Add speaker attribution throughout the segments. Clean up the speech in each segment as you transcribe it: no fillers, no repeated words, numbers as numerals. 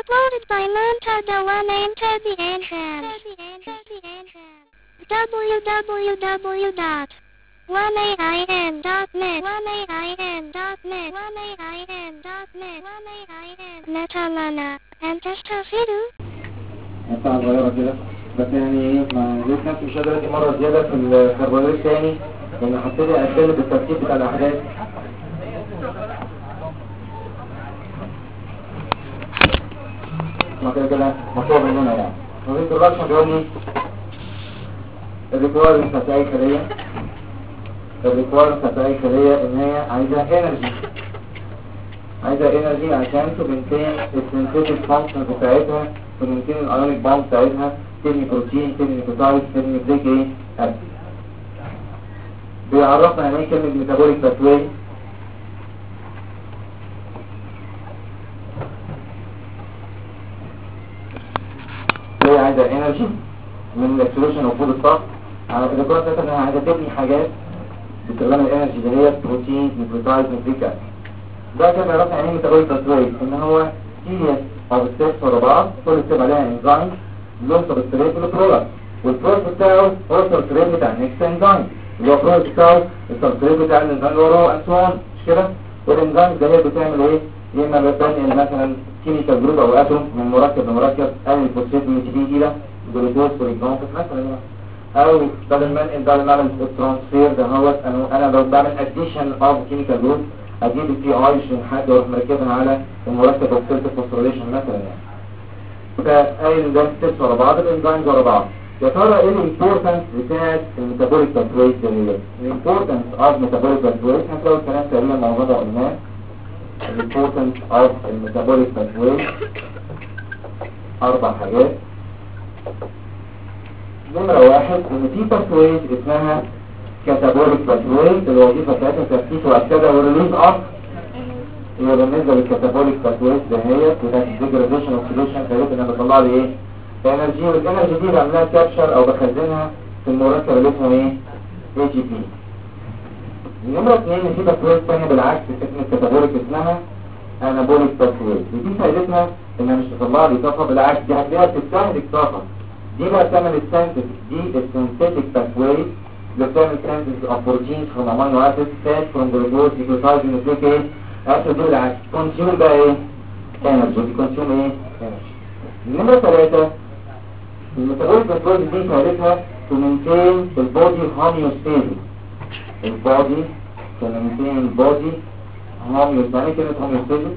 Speaker 1: Uploaded by Montada One Enter the Entrance. www.1ain.net Metalana and Testafidu.
Speaker 2: مساحة صغيرة كده بس يعني ما لقيت نفسي مش قادر ادي مرة زيادة في الكربونات تاني لان هبتدي اتكلم بالترتيب بتاع الاحداث. ما كده مطلوب مننا يعني وفي الرقم بيقول لي الريكويرمنت بتاع اي خلية ان هي عايزة انرجي عشان تبنتين السنسيتيف فانكشن بتاعتها، تبنتين الايونيك باوند بتاعتها، تبني بروتين، تبني نيكوتايد، تبني بريك ايه اسيد. بيعرفنا يعني ايه كلمة ميتابوليك باثواي. هي عايزة انرجي من الاكسلوشن وفود الطاقة على الريكويرمنت بتاعتها انها عايزة تبني حاجات باستخدام الانرجي اللي هي بروتين، نيكوتايد، بريك اسيد. ده كان بيعرفنا يعني ايه ميتابوليك باثواي، ان هو سيريس او ستيبس ورا بعض، كل ستيب عليها انزيم له سبستريت للبرودكت، والبرودكت بتاعه هو السبستريت بتاع النكست انزيم اللي هو البرودكت بتاعه السبستريت بتاع الانزيم اللي وراه انسوان مش كده. والانزيم ده هي بتعمل ايه؟ يا اما بتنقل مثلا كيميكال جروب او اتوم من مركب لمركب، او الفوسفات من تي بي الى جلوكوز فور اكزامبل مثلا، او بدل ما انقل ده بعمل الترانسفير ده هو انا بعمل اديشن اوف كيميكال جروب، اجيب البي اي عشان حد يروح مركبها على المركب اوكسيد فوسفوريليشن مثلا يعني. فاي ده ستيبس ورا بعض، الانزيمز ورا بعض. يا ترى ايه الامبورتنس بتاعت الميتابوليك باثويز دي؟ الامبورتنس اوف ميتابوليك باثويز هتلاقوا الكلام تقريبا معظمه قلناه. الامبورتنس اوف الميتابوليك باثويز 4 حاجات. نمرة 1 ان في باثويز اسمها كاتابوليك باثويز، الوظيفة بتاعتها تفتيش واكسده وريليز اوف. يبقى بالنسبة للكاتابوليك باثويز ده هي بتاعت الديجراديشن اوكسيديشن فيبقى انها بتطلع لي ايه؟ انرجي، والانرجي دي بعملها كابشر او بخزنها في المركب اللي اسمه ايه؟ اي جي بي. نمرة 2 في باثويز ثانية بالعكس اسمها الكاتابوليك اسمها انابوليك باثويز، ودي فايدتها انها مش تطلع لي طاقة، بالعكس دي هتلاقيها بتستهلك طاقة. دي بقى بتعمل السنتيك، دي السنتيتيك باثويز اللي بتعمل سنتيك اوف بروتينز فروم امينو اسيد، فات فروم جلوكوز، نيوكليوتايد، نيوكليك ايه؟ اسيد. دول بالعكس كونسيوم بقى ايه؟ انرجي. دي كونسيوم ايه؟ انرجي. نمرة 3 الميتابوليك باثويز دي فائدتها to maintain البودي homeostasis. البودي to maintain البودي homeostasis. يعني كلمة homeostasis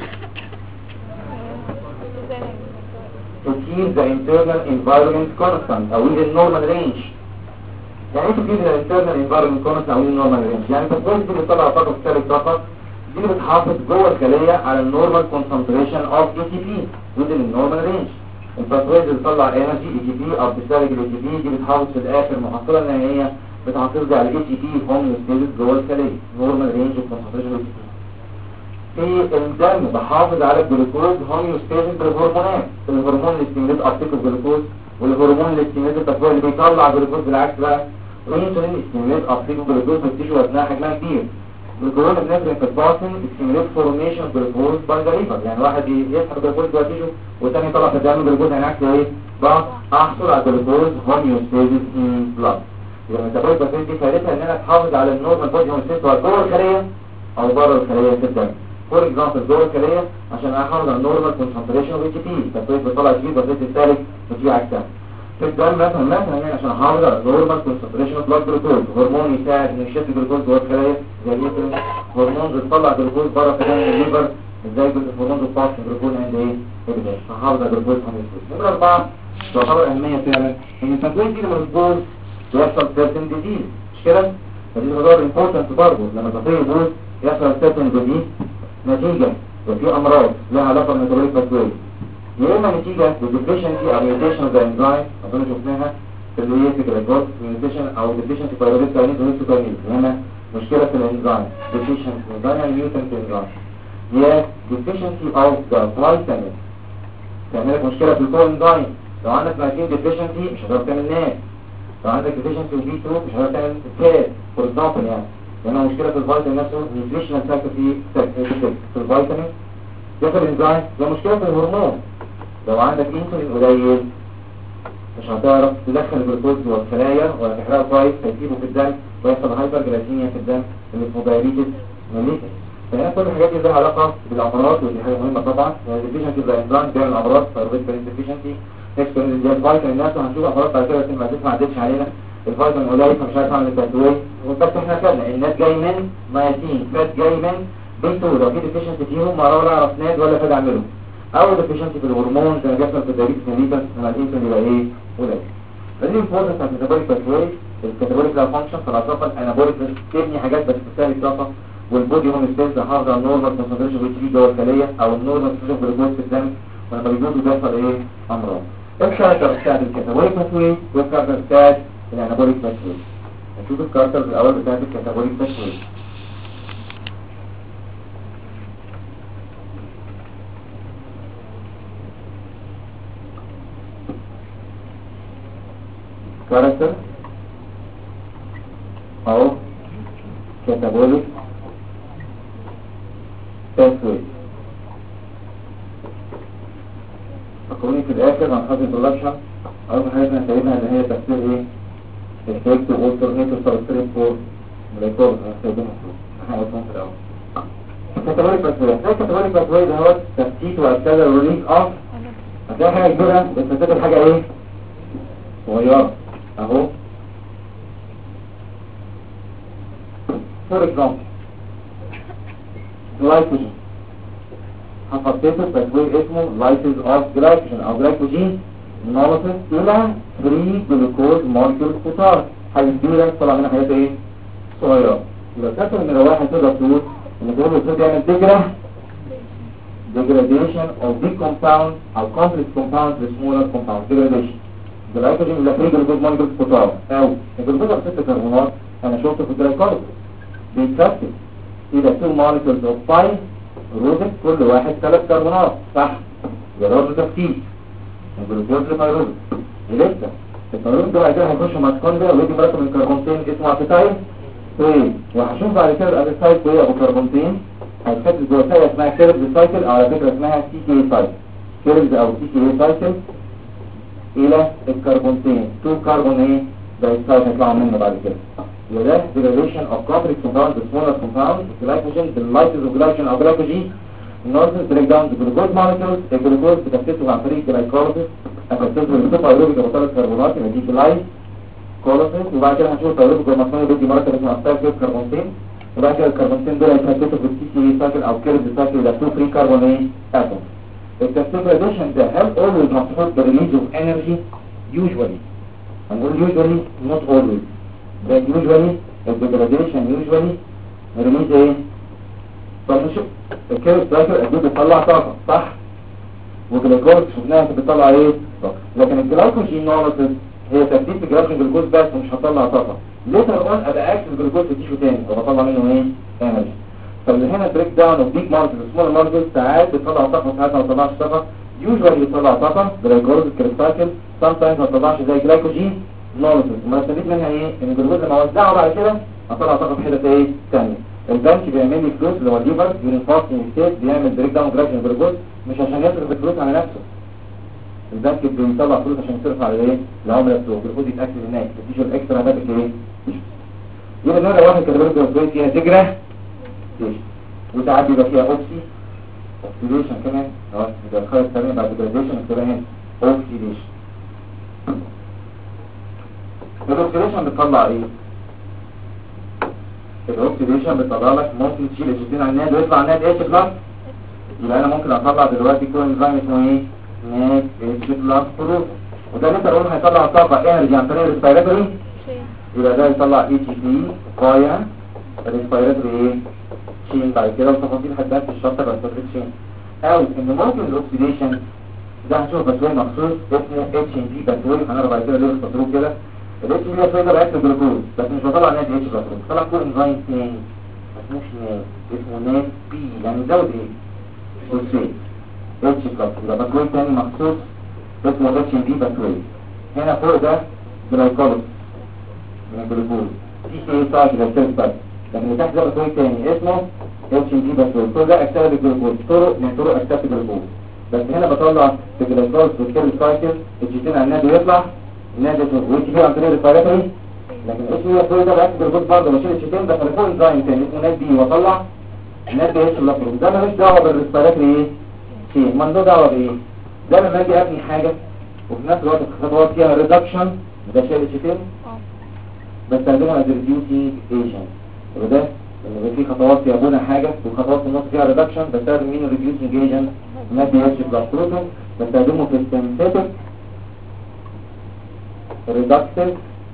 Speaker 2: to keep the internal environment constant أو in normal range. يعني ايه to keep the internal environment constant أو in normal range؟ يعني الباثويز دي بتطلع طاقة بتستهلك طاقة، دي بتحافظ جوه الخلية على النورمال concentration of ATP within النورمال رينج. الباثويز اللي بتطلع انرجي اي تي بي او بتستهلك الاي تي بي دي بتحافظ في الاخر محصله ان هي بتحافظ على الاي تي بي هوميوستاسيس جوه الخليه، نورمال رينج وكونسنتريشن الاي تي بي. في الدم بحافظ على الجلوكوز هوميوستاسيس بالهرمونات، الهرمون اللي ستيميليت ابتيك الجلوكوز، والهرمون اللي ستيميليت التكوين اللي بيطلع جلوكوز بالعكس بقى، والانسولين ستيميليت ابتيك الجلوكوز في التيشو اثناء حجمها كبير. الجلوكوز بنفسه في الباطن ستيميليت فورميشن جلوكوز باي ذا ليفر، يعني واحد يسحب جلوكوز جوه التيشو والثاني يطلع في الدم جلوكوز، هناك ايه؟ بقى احصل على جلوكوز هوميوستاسيس ان بلاد. يبقى الميتابوليك باثويز دي فائدتها ان انا تحافظ على النورمال بودي هوميوستاسيس جوه الخليه او بره الخليه في الدم. فور اكزامبل جوه الخليه عشان احافظ على النورمال كونسنتريشن اوف اي تي بي، الباثويز بيطلع اي تي بي، الباثويز الثالث بتيجي عكسها. في الدم مثلا يعني عشان احافظ على النورمال كونسنتريشن اوف بلاد جلوكوز، هرمون يساعد ان يشد الجلوكوز جوه الخليه زي الانسولين، هرمون بتطلع جلوكوز بره في دم الليفر ازاي هرمون الفاست جلوكوز عند ايه؟ ابدا احافظ على الجلوكوز هوميوستاسيس. نمرة 4 تعتبر اهميه فعلا ان الباثويز دي لما بتبوظ يحصل سيرتن ديزيز مش كده؟ فدي تعتبر امبورتنت برضه، لما الباثويز يبوظ يحصل سيرتن ديزيز نتيجه وفي امراض لها علاقه بالميتابوليك باثويز، يا اما نتيجه لديفيشنسي او ميوتيشن اوف ذا انزيم اظن شفناها في الريتيك ريكورد، ميوتيشن او ديفيشنسي بايروبيت كاينيز وهيستوكاينيز، هنا مشكله في الانزيم، ديفيشنسي انزيم يعني ميوتنت انزيم، يا ديفيشنسي اوف ذا فيتامين تعمل لك مشكله في الكو انزيم. لو عندك مايكين ديفيشنسي مش هتقدر تعمل ناس، لو عندك ديفيشنسي في بي 2 مش هتقدر تعمل كات فور اكزامبل يعني، لان مشكله في الفيتامين نفسه نيوتريشنال فاكتور في الفيتامين. يحصل انزيم، ده مشكله في الهرمون لو عندك انسولين قليل مش هتعرف تدخل الجلوكوز جوه الخلايا ولا تحرقه كويس، هيسيبه في الدم ويحصل هايبر جلايسيميا في الدم اللي اسمه دايابيتس ميليتس. فهنا كل الحاجات دي لها علاقه بالامراض، ودي حاجه مهمه طبعا. الديفيشنسي بالانزيم بيعمل امراض، فايروبيتال ديفيشنسي، هيكسون دي الفيتامين الناس هنشوف امراض بعد كده بس ما عدتش علينا. الفيتامين قليل فمش عارف اعمل التسويه، بس احنا خدنا الناس جاي من مايتين، فات جاي من بنتو، لو في ديفيشنسي فيهم ما ولا اعرف ناد ولا فاد اعمله. او ديفيشنسي في الهرمون زي ما بيحصل في الدايابيتس ميليتس لما الانسولين يبقى ايه قليل. فدي الامبورتنس بتاعت الميتابوليك باثواي. الكاتابوليك لا فانكشن فالعصافه الانابوليك تبني حاجات بس تساعد الطاقه، والبودي هوموستاسيس حافظ على النورمال كونسنتريشن في الجي جوه الخليه او النورمال كونسنتريشن جلوكوز في الدم، ولما بيجوز بيحصل ايه امراض. الكاركتر بتاعت الكاتابوليك باثواي والكاركتر بتاعت الانابوليك باثواي. نشوف الكاركتر الاول بتاعت الكاتابوليك باثواي. كاركتر او كاتابوليك باثواي. فكروني في الاخر مع خاطر البرودكشن اول حاجه احنا سايبها اللي هي تفسير ايه افكت والترنيتور سبستريت فور موليكول هنستخدمها احنا قلناهم في الاول. الكاتابوليك باثواي الكاتابوليك باثواي ده هو تفتيت واكسلر ريليز اوف. هتلاقي حاجه كبيره بس هتلاقي حاجه ايه صغيره اهو. فور اكزامبل جلايكوجين هنحطيته تكوين اسمه لايسيز اوف جلايكوجين او جلايكوجين نولسيس الى 3 جلوكوز مولكيولز كتار. هيديلك طلع منها حاجات ايه صغيره. يبقى كاتب من واحد تقدر تقول ان تقول له بيعمل degradation of big compound او complex compounds to smaller compounds. degradation جلايكوجين الى 3 جلوكوز مولكيولز كتار او الجلوكوز ب 6 كربونات انا شفته في الجلايكوز بيترتب الى 2 molecules of 5 روزك كل واحد 3 كربونات صح. جرب تفكيك الجلوكوز لفيروز لسه الفيروز ده بعد كده هيخش ماسكوندريا ويجي مركب من كربونتين اسمه ابيتايل واي، وهشوف بعد كده الابيتايل واي ابو كربونتين هيتحط جوه سايكل اسمها كيرفز سايكل او على فكره اسمها سي كي سايكل. كيرفز او سي كي سايكل الى الكربونتين 2 كربون ايه ده السايكل هيطلعوا منه بعد كده. وده degradation of complex compounds to smaller compounds. glycogen باللايسيز اوف glycogen او glycogen النورمال بريك داون الجلوكوز مولكيولز. الجلوكوز بتكتسه عن طريق جلايكوليسيس هتكتسه بالصفه ايروبيك ابو 3 كربونات يبقى دي جلايكوليسيس. وبعد كده هنشوف ايروبيك والمصنوعي بيدي مركب اسمه ابتايل كربونتين. وبعد كده الكربونتين دول هيتكتسوا في السي سي سايكل او كيرز سايكل الى 2 فري كربون ايه اتوم. الدegradation ده هل always محصول بريليز اوف انرجي؟ usually هنقول usually not always. ده usually الدegradation usually ريليز ايه؟ طب نشوف الكيرز سايكل اكيد بتطلع طاقه صح، والجلوكوز شفناها بتطلع ايه طاقه، لكن الجلايكوجين نولسيس هي ترتيب الجلايكوجين جلوكوز بس ومش هتطلع طاقه. ليتر اون ابقى اكتف الجلوكوز في تيشو تاني وبطلع منه ايه انرجي. طب هنا بريك داون اوف بيج ماركت سمول ماركت ساعات بتطلع طاقه وساعات ما بتطلعش طاقه. يوجوالي بتطلع طاقه جلوكوز كريستايكل سام تايمز ما بتطلعش زي جلايكوجين نولسيس. ما استفيد منها ايه ان الجلوكوز لما اوزعه بعد كده هطلع طاقه في حته ايه ثانيه. البنك بيعمل لي فلوس اللي هو الليفر يونيفاستنج ستيت بيعمل بريك داون جلايكوجين جلوكوز مش عشان يصرف الفلوس على نفسه. البنك بيطلع فلوس عشان يصرف على ايه العمله بتوعه. الجلوكوز يتاكل هناك مفيش الاكسترا هدفك ايه. يبقى نمره واحد كاتيجوري جلوكوز فيها تجرة وساعات بيبقى فيها اوكسيديشن كمان اه يبقى الخيط الثاني بعد ديجراديشن الكلام هنا اوكسيديشن. الاوكسيديشن بتطلع ايه؟ الاوكسيديشن بتطلع لك ممكن تشيل الشيتين على الناد ويطلع الناد اتش بلس. يبقى انا ممكن اطلع دلوقتي كل انزيم اسمه ايه ناد اتش بلس بروتين، وده اللي انت قلنا هيطلع طاقه انرجي عن طريق الريسبيراتوري. يبقى ده يطلع اي تي بي فايا الريسبيراتوري ايه تشين بعد كده وتفاصيل هتبان في الشرطه بس تشين. او ان ممكن الاكسيديشن ده هنشوف باسوي مخصوص اسمه اتش ان بي باسوي هنعرف بعد كده ليه بتطلبوه كده. الاتش بي باسوي ده بياكل جلوكوز بس مش بطلع ناد اتش بلس، بطلع كل انزيم تاني ما اسموش ناد اسمه ناد بي يعني زود ايه فوسفات اتش بلس. يبقى باسوي تاني مخصوص اسمه اتش ان بي باسوي. هنا فوق ده جلايكوليسيس من الجلوكوز سي كي سايكل بس، لكن تحت ده باسوي تاني اسمه اتش ان بي باسوي. كل ده اكتاب الجلوكوز طرق من طرق اكتاب الجلوكوز. بس هنا بطلع في الجلوكوز في الكيرل سايكل الجيتين على النادي يطلع النادي ويتش بي عن طريق الريسبيراتوري، لكن الاتش بي فوق ده باكل الجلوكوز برضه بشيل الجيتين ده فوق انزيم تاني اسمه ناد بي واطلع الناد بي اتش بلس ده مالوش دعوه بالريسبيراتوري ايه شيء، ما له دعوه بايه. ده لما اجي ابني حاجه وفي نفس الوقت الخطوات فيها ريدكشن ده شايل الجيتين بستخدمها از ريديوسينج ايجنت، وده اللي في خطوات فيها بناء حاجه وخطوات في النص فيها ريدكشن بستخدم مين الريديوسينج ايجنت ناد بي اتش بلس بروتون بستخدمه في السينثيتك ريدكتيف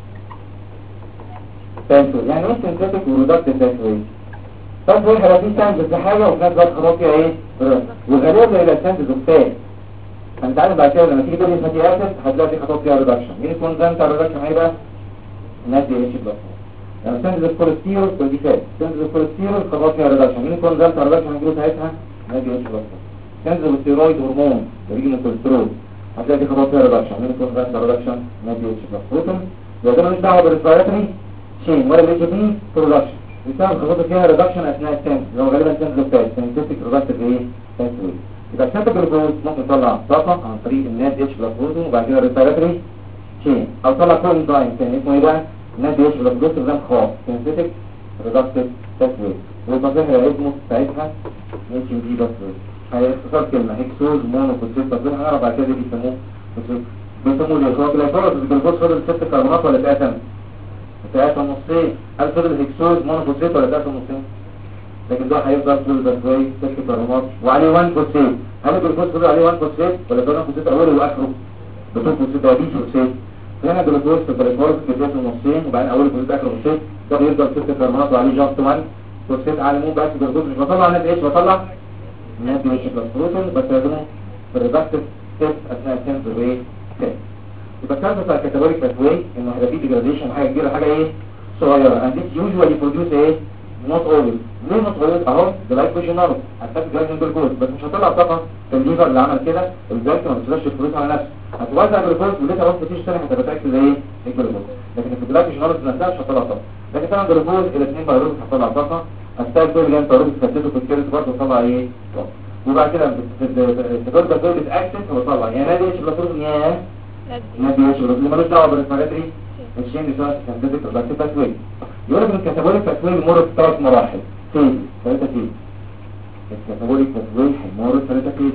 Speaker 2: باثوي. يعني ايه سينثيتك وريدكتيف باثوي؟ باثوي هيبقى فيه ساينز في حاجه وفي نفس الوقت خطوات فيها ايه وغالبا الى ساينز اوف فات. فانت عارف بعد كده لما تيجي تدرس فاتي اسيد هتلاقي في خطوات فيها ريدكشن. مين الكونزنت بتاع الريدكشن هيبقى ناد بي اتش بلس. يعني ساينز اوف كوليسترول ودي فات ساينز اوف كوليسترول خطوات فيها ريدكشن. مين الكونزنت بتاع الريدكشن هنجيبه ساعتها ناد بي اتش بلس. ساينز اوف الثيرويد هرمون بيجي من الكوليسترول هتلاقي في خطوات فيها ريدكشن. مين الكونزنت بتاع الريدكشن ناد بي اتش بلس بروتون. يبقى ده مش دعوه بالريسبيراتوري شين ولا الاتش بي برودكشن بسبب خطوات فيها ريدكشن اثناء السنس اللي هو غالبا سنس اوف فات سينثيتك ريدكتيف ايه باثوي. يبقى السنتك جلوكوز ممكن يطلع طاقه عن طريق الناد اتش بلس بروتون وبعد كده الريسبيراتوري شين او طلع كوين داين ثاني اسمه ايه بقى الناد اتش بلس بروتون ده خاص سينثيتك ريدكتيف باثوي والتصحيح اسمه ساعتها اتش بي باثوي. هي اختصار كلمه هيكسوز مونوفوسفيت باثوي هنعرف بعد كده بيسموه بيسموه الجلوكوز الجلوكوز فضل 6 كربونات ولا 3 3 نصين. هل فضل هيكسوز مونوفوسفيت ولا 3 نصين؟ لكن ده هيفضل طول الباثوي 6 كربونات وعليه 1 فوسفيت. هل الجلوكوز فضل عليه 1 فوسفيت ولا ده 1 فوسفيت اوله واخره بتوع فوسفيت ده بي فوسفيت؟ هنا الجلوكوز في الجلوكوز بيتقسم نصين وبعدين اوله فوسفيت اخره فوسفيت ده بيفضل 6 كربونات وعليه جاست 1 فوسفيت. على مو بس الجلوكوز مش بطلع ناد اتش بطلع ناد اتش بلس بروتون بستخدمه في الريدكتيف ستيب اثناء السنس وايه يبقى الكلام بتاع الكاتيجوريك باثوي انه هيبقى فيه ديجراديشن حاجه كبيره حاجه ايه صغيره and this usually produce ايه not always. ليه not always؟ اهو ده لايك بوشنال هتاخد جلايكوجين جلوكوز بس مش هتطلع طاقه في الليفر اللي عمل كده الجلايك ما بتشيلش الفلوس على نفسه هتوزع جلوكوز ولسه بس مفيش ثانيه هتبقى تاكل ايه الجلوكوز لكن في الجلايكوجين نفسها مش هتطلع طاقه. لكن طبعا جلوكوز الاثنين بايروز هتطلع طاقه هتستاهل كل جنب بايروز تثبته في الكيرس برضه تطلع ايه طاقه. وبعد كده التجربه ده بتاكسس وتطلع يعني نادي اتش بلس يا نادي اتش بلس اللي مالوش دعوه بالريسبيراتوري الشين بتاع سينثيتك ريدكتيف باثوي. يقول لك الكاتيجوريك باثوي بيمر في 3 مراحل فيز 3 فيز. الكاتيجوريك باثوي هيمر في 3 فيز.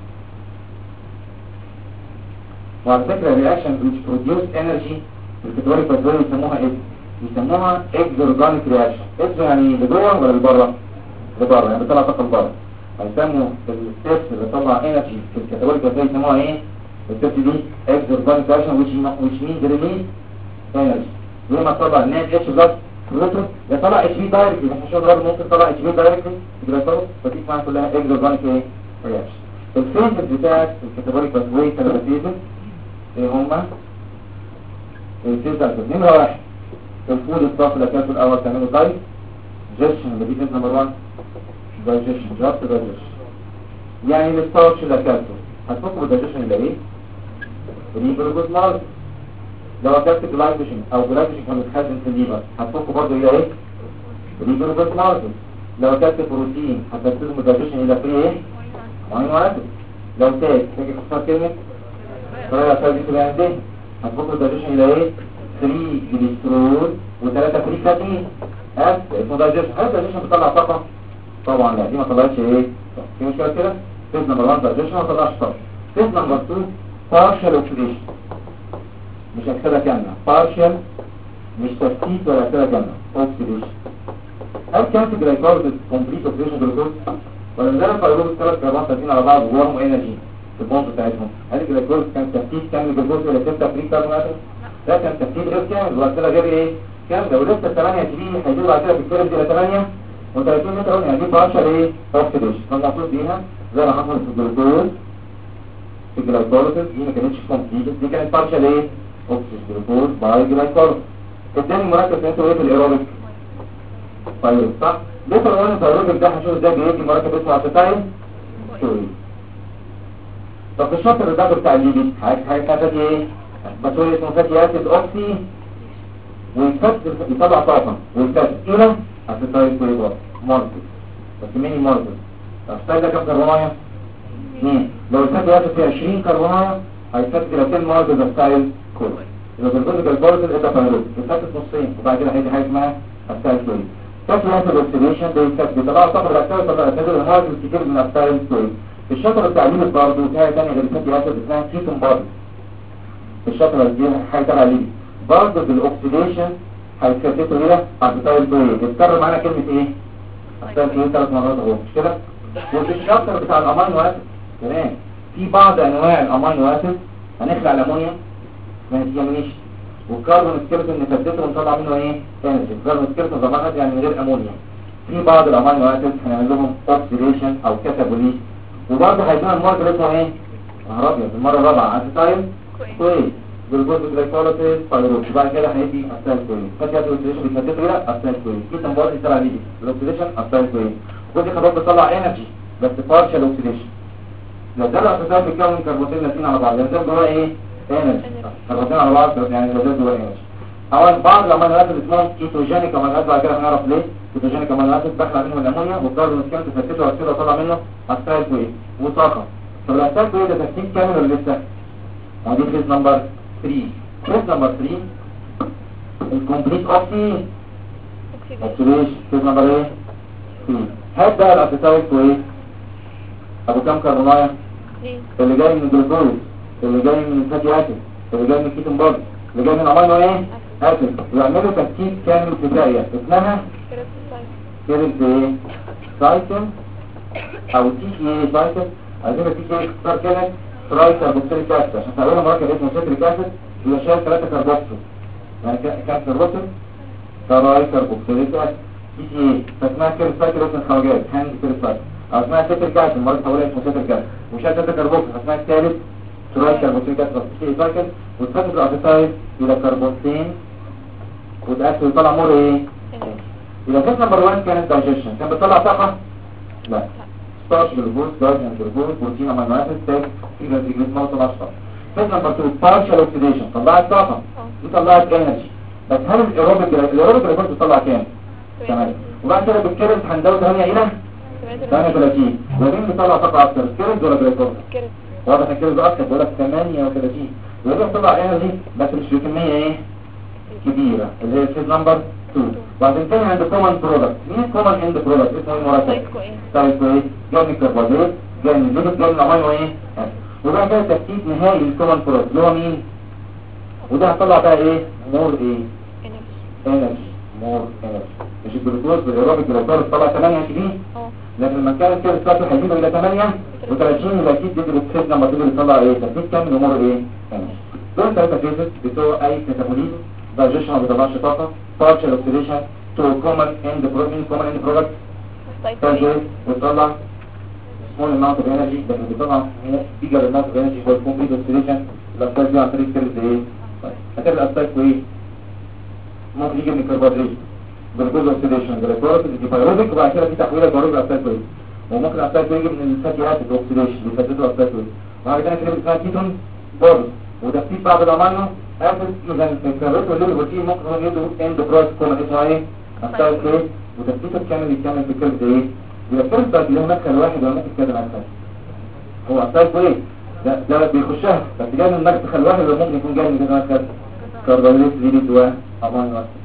Speaker 2: وعلى فكره الرياكشن which produce energy في الكاتيجوريك باثوي بيسموها ايه؟ بيسموها اكزورجانيك رياكشن. اكزو يعني لجوه ولا لبره؟ لبره يعني بيطلع طاقه لبره. هيسموا الستيبس اللي طلع انرجي في الكاتيجوريك باثوي يسموها ايه؟ الستيبس دي اكزورجانيك رياكشن which means release energy. لما طلع الناد اتش بلس بروتون يطلع اتش بي دايركتلي احنا شغل برضه ممكن تطلع اتش بي دايركتلي الجلوكوز فدي اسمها كلها اكزورجانيك ايه رياكشن. الفيزز بتاعت الكاتيجوريك باثوي 3 فيزز ايه هما؟ الفيز ده نمره 1 الفود ستاف اللي كان في الاول تعمله دايت جيشن اللي دي فيز نمبر 1 دايجيشن جاست دايجيشن يعني الستارش اللي اكلته هتفكوا بالدايجيشن اللي ايه؟ الجلوكوز مارك. لو اكلت جلايكوجين او جلايكوجين كان متخزن في الليفر هتفكوا برضه الى ايه؟ الجلوكوز مارك. لو اكلت بروتين هتبتدي الدايجيشن الى فري ايه؟ امينو اسيد. لو تاك تيجي تختار كلمه فهي سايد كده هتفكوا الدايجيشن الى ايه؟ 3 جليسرول و3 فري فاتين اسمه دايجيشن. هل الدايجيشن بتطلع طاقه؟ طبعا لا دي ما طلعتش ايه؟ في مشكله كده. فيز نمبر 1 دايجيشن ما طلعش طاقه. فيز نمبر 2 partial oxidation مش أكسدة كاملة partial مش تفتيت ولا أكسدة كاملة oxidation. هل كانت الجلايكوز complete oxidation جلوكوز ولا مجرد فايروز 3 كربونات ثابتين على بعض وجواهم انرجي في البونز بتاعتهم؟ هل الجلايكوز كان تفتيت كامل جلوكوز ولا 6 فري كربونات؟ لا كان تفتيت غير كامل وأكسدة غير ايه؟ كاملة ولسه 8 اتش بي هيجيبوا بعد كده في الكيرف دي إلى 8 و30 متر يعني دي partial ايه؟ oxidation. فالمقصود بيها زي ما حصل في الجلوكوز في الجلايكوليسيس دي ما كانتش كومبليت دي كانت بارشال ايه اوكسيد جلوكوز باي جلايكوليسيس. الثاني مركب انتوا ايه في الايروبيك طيب صح ليه طبعا الفيروبيك ده هنشوف ازاي بيجي مركب اسمه اسيتايل سوري. طب في الشطر ده بتاع الليبيد حاجه فاتي ايه بس هو اسمه فاتي اسيد اوكسي ويتفت يطلع طاقه ويتفت الى اسيتايل سوري ماركب بس ميني ماركب. طب ده كام كربونايه 2. لو الفاتي اسيد فيه 20 كربونايه هيتفك 30 مواد بستايل كله. يبقى الجلوكوز البارتل ادى بايروت بيتفك نصين وبعد كده هيدي حاجه اسمها ستايل كله. فاتي اسيد اوكسيديشن بيتفك بيطلعوا طاقه الاكتايل طبعا اسيد المواد الكتير من الستايل كله. في الشطره التعليمي برضه في حاجه ثانيه غير الفاتي اسيد اسمها كيتون بارد. في الشطره دي حاجه تبع ليه برضه بالاوكسيديشن هيتفتتوا الى ابيتايل كله. بيتكرر معانا كلمه ايه؟ ابيتايل كله 3 مرات اهو مش كده؟ وفي الشابتر بتاع الامينو اسيد كمان في بعض انواع الامينو اسيد هنخلع الامونيا ما يتجمعش والكربون سكيلتون نثبته ونطلع منه ايه؟ انرجي. الكربون سكيلتون طبعا يعني من غير امونيا. في بعض الامينو اسيد هنعمل لهم اوكسيديشن او كاتابوليز وبرضه هيدونا المرض اللي اسمه ايه؟ نهار ابيض المره الرابعه اسيتايل كويس جلوكوز جلايكوليسيس بايروت وبعد كده هندي اسيتايل كويس. فاتي اسيد اوكسيديشن بيثبته الى اسيتايل كويس. كيتون بودي تبع ليه الاوكسيديشن اسيتايل كويس. ودي خلاص بتطلع انرجي بس بارشال اوكسيديشن. لو ده الاسيتايل بيتكون كربونتين نازلين على بعض يعني ده جواه ايه؟ انرجي. كربونتين على بعض يعني ده جواه انرجي. اولا بعض الامينو اسيد اسمهم كيتوجينيك امينو اسيد بعد كده هنعرف ليه كيتوجينيك امينو اسيد بخلع منه الامونيا والكربون سكيلتون تثبته واسيد وطلع منه اسيتايل كويس وطاقه. طب الاسيتايل كويس ده تركيب كامل ولا لسه؟ ودي فيز نمبر 3. فيز نمبر 3 الكومبليت اوكسيديشن. فيز نمبر ايه؟ 3. هات بقى الاسيتايل كويس ابو كام كربونايه؟ اللي جاي من الجلوكوز اللي جاي من الفاتي اسيد اللي جاي من الكيتون بودي اللي جاي من الامينو ايه؟ اسيد ويعملوا تركيب كامل ابتدائيه اسمها كيرنت ايه؟ سايكل او تي سي ايه سايكل. عايزين التي سي ايه اختصار كده تراي كاربوكسيليك اسيد عشان تعملوا مركب اسمه سيتريك اسيد يبقى شايل 3 كربوكسيل يعني كام كربوكسيل؟ تراي كاربوكسيليك اسيد تي سي ايه فاسمها كيرنت سايكل اسم الخواجات هاند كيرنت سايكل او اسمها سيتريك اسيد المركب حواليها اسمه سيتريك اسيد وشايل 3 كربوكسيل اسمها الثالث تراي كاربوكسيليك اسيد تي سي ايه سايكل وتفكر الاسيتايل الى كربونتين وتأكد ويطلع مور ايه؟ يبقى فيس نمبر 1 كانت دايجيشن كان بتطلع طاقة؟ لا ستارش جلوكوز دايجن جلوكوز بروتين امينو اسيد تاك فيجر جلوكوز ما طلعش طاقة. فيس نمبر 2 بارشال اوكسيديشن طلعت طاقة دي طلعت انرجي بس هل الايروبيك جلوكوز بتطلع كام؟ 8 وبعد كده بالكيرنت هندوه 8 الى 38 ومين بيطلع طاقة اكتر كيرنت ولا جلوكوز؟ واضح الكيرنت اكتر بقول لك 38 وده بيطلع انرجي بس مش بكمية ايه؟ كبيرة اللي هي الفيز نمبر 2. وبعدين تاني عند كومن برودكت مين كومن اند برودكت اسمه ايه مركب؟ سايكو ايه؟ جاي من الكربوهيدرات جاي من الليبيد جاي من الامينو ايه؟ وبعد كده تركيب نهائي للكومن برودكت اللي هو مين؟ وده هطلع بقى ايه؟ مور ايه؟ انرجي مور انرجي. مش الجلوكوز بالايروبيك جلوكوز طلع 8 كبير لكن لما كان كده السايكل هيجيبه الى 38 يبقى اكيد دي الفيز لما تيجي تطلع ايه؟ تركيب كامل ومور ايه؟ انرجي. دول 3 فيزز بتوع اي كاتابوليزم digestion ما بيطلعش طاقة partial oxidation to common end product تاجر بيطلع small amount of energy لكن بيطلع bigger amount of energy for complete oxidation الأبطال دي عن طريق كيرز ايه؟ هتبقى الأبطال كويس ممكن يجي من الكربوهيدرات جلوكوز اوكسيديشن جلوكوز دي بايروبيك وبعد كده في تحويل الجلوكوز الأبطال كويس وممكن الأبطال كويس يجي من الفاتي اسيد اوكسيديشن بيثبتوا الأبطال كويس وبعد كده كده اسمها كيتون بودي وده في بعض الامينو اسيد اذا الكربوهيدرات والبروتين ممكن هم يدوا اند بروست كومن اسمه ايه؟ اسيتايل كويس وتثبيته الكامل يكمل في الكيرف ايه؟ يبقى الكيرف ده له مدخل واحد ولا ممكن كذا مدخل؟ هو اسيتايل كويس ده بيخشها بس جاي من مدخل واحد ولا ممكن يكون جاي من كذا مدخل؟ كربوهيدرات ليبيد وامينو اسيد.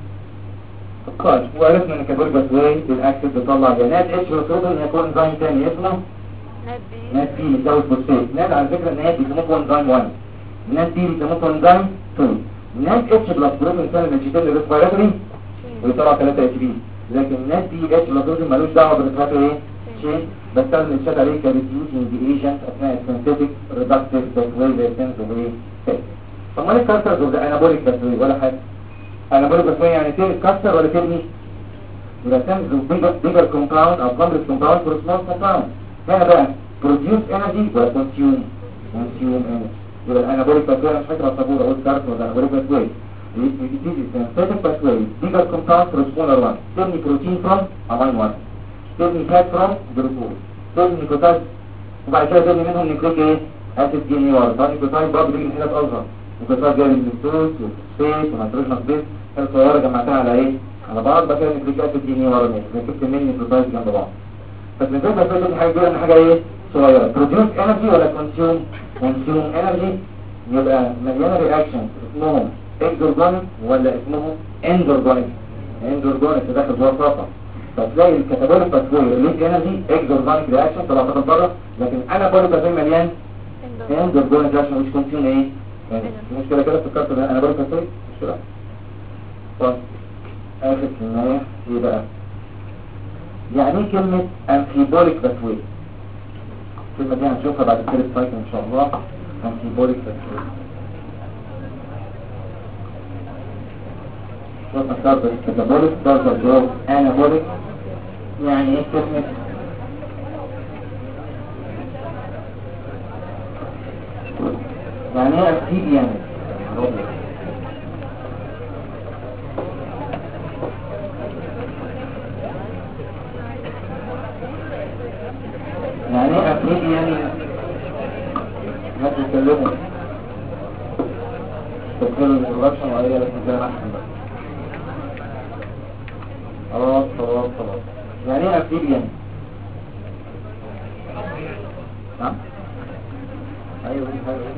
Speaker 2: طيب وعرفنا ان الكربوهيدرات بس واي الاكسد بيطلع جنات اتش وصوته ان يكون انزيم ثاني اسمه نات بي يساوي فوسفات. نات على فكره ان هي بيسموه انزيم 1 نات بي بيسموه انزيم 2 نات اتش بلس بروتين ثاني من الجيتال ريسبيراتوري ويطلع 3 اتش بي لكن نات بي اتش بلس بروتين مالوش دعوه بالريسبيراتوري ايه شيء بستخدم الشات عليه كريديوسنج ايجنت اثناء السينثيتيك ريدكتيف باثوي زي السنس وايه طب ما الكاركترز اوف ذا انابوليك باثوي ولا حاجه انابوليك باثوي يعني تكسر ولا تبني يبقى سنس بيجر كومباوند او كومبلكس كومباوند فور سمول كومباوند هنا بقى produce energy ولا consume energy يبقى الانابوليك باثوي مش فاكره الصبوره قلت كارت ولا انابوليك باثوي يجي synthetic pathway bigger compound for smaller one تبني protein from amino acid تبني fat from glucose تبني نيكوتايد وبعد كده تبني منهم نيكليك ايه اسيد دي ان اي ار طبعا نيكوتايد برضه بيجي من حتت اصغر نيكوتايد جاي من الجلوكوز والفوسفات ونيتروجينوس بيز الصغيره جمعتها على ايه على بعض بقى كده نيكليك اسيد دي ان اي ار ركبت مني نيكوتايد جنب بعض بس من غير ما تقول دي حاجه كبيره ان حاجه ايه صغيرة produce energy ولا consume energy، يبقى مليانة reactions اسمهم exergonic ولا اسمهم endorgonic. endorgonic داخل جوه الطاقة، فتلاقي الكتابوليك باثوي ريليز انرجي exergonic reaction طلع طاقة بره، لكن انا بوليك باثوي مليان endorgonic reaction مش consume ايه؟ مشكلة كده فكرت ان انا بوليك باثوي مشكلة. طيب اخر كلمة ايه بقى؟ يعني ايه كلمة امفيبوليك باثوي؟ الكلمة دي هنشوفها بعد كده سايكل ان شاء الله. امفيبوليك باثوي شوف اكتر كتابوليك برضه جواب انابوليك. يعني ايه كلمة يعني ايه امفيبيان؟ يعني ايه امفيبيان؟ ما تتكلموا تذكروا الانترودكشن وهي لازم كده احسن بقى. خلاص يعني ايه امفيبيان؟ نعم ايوه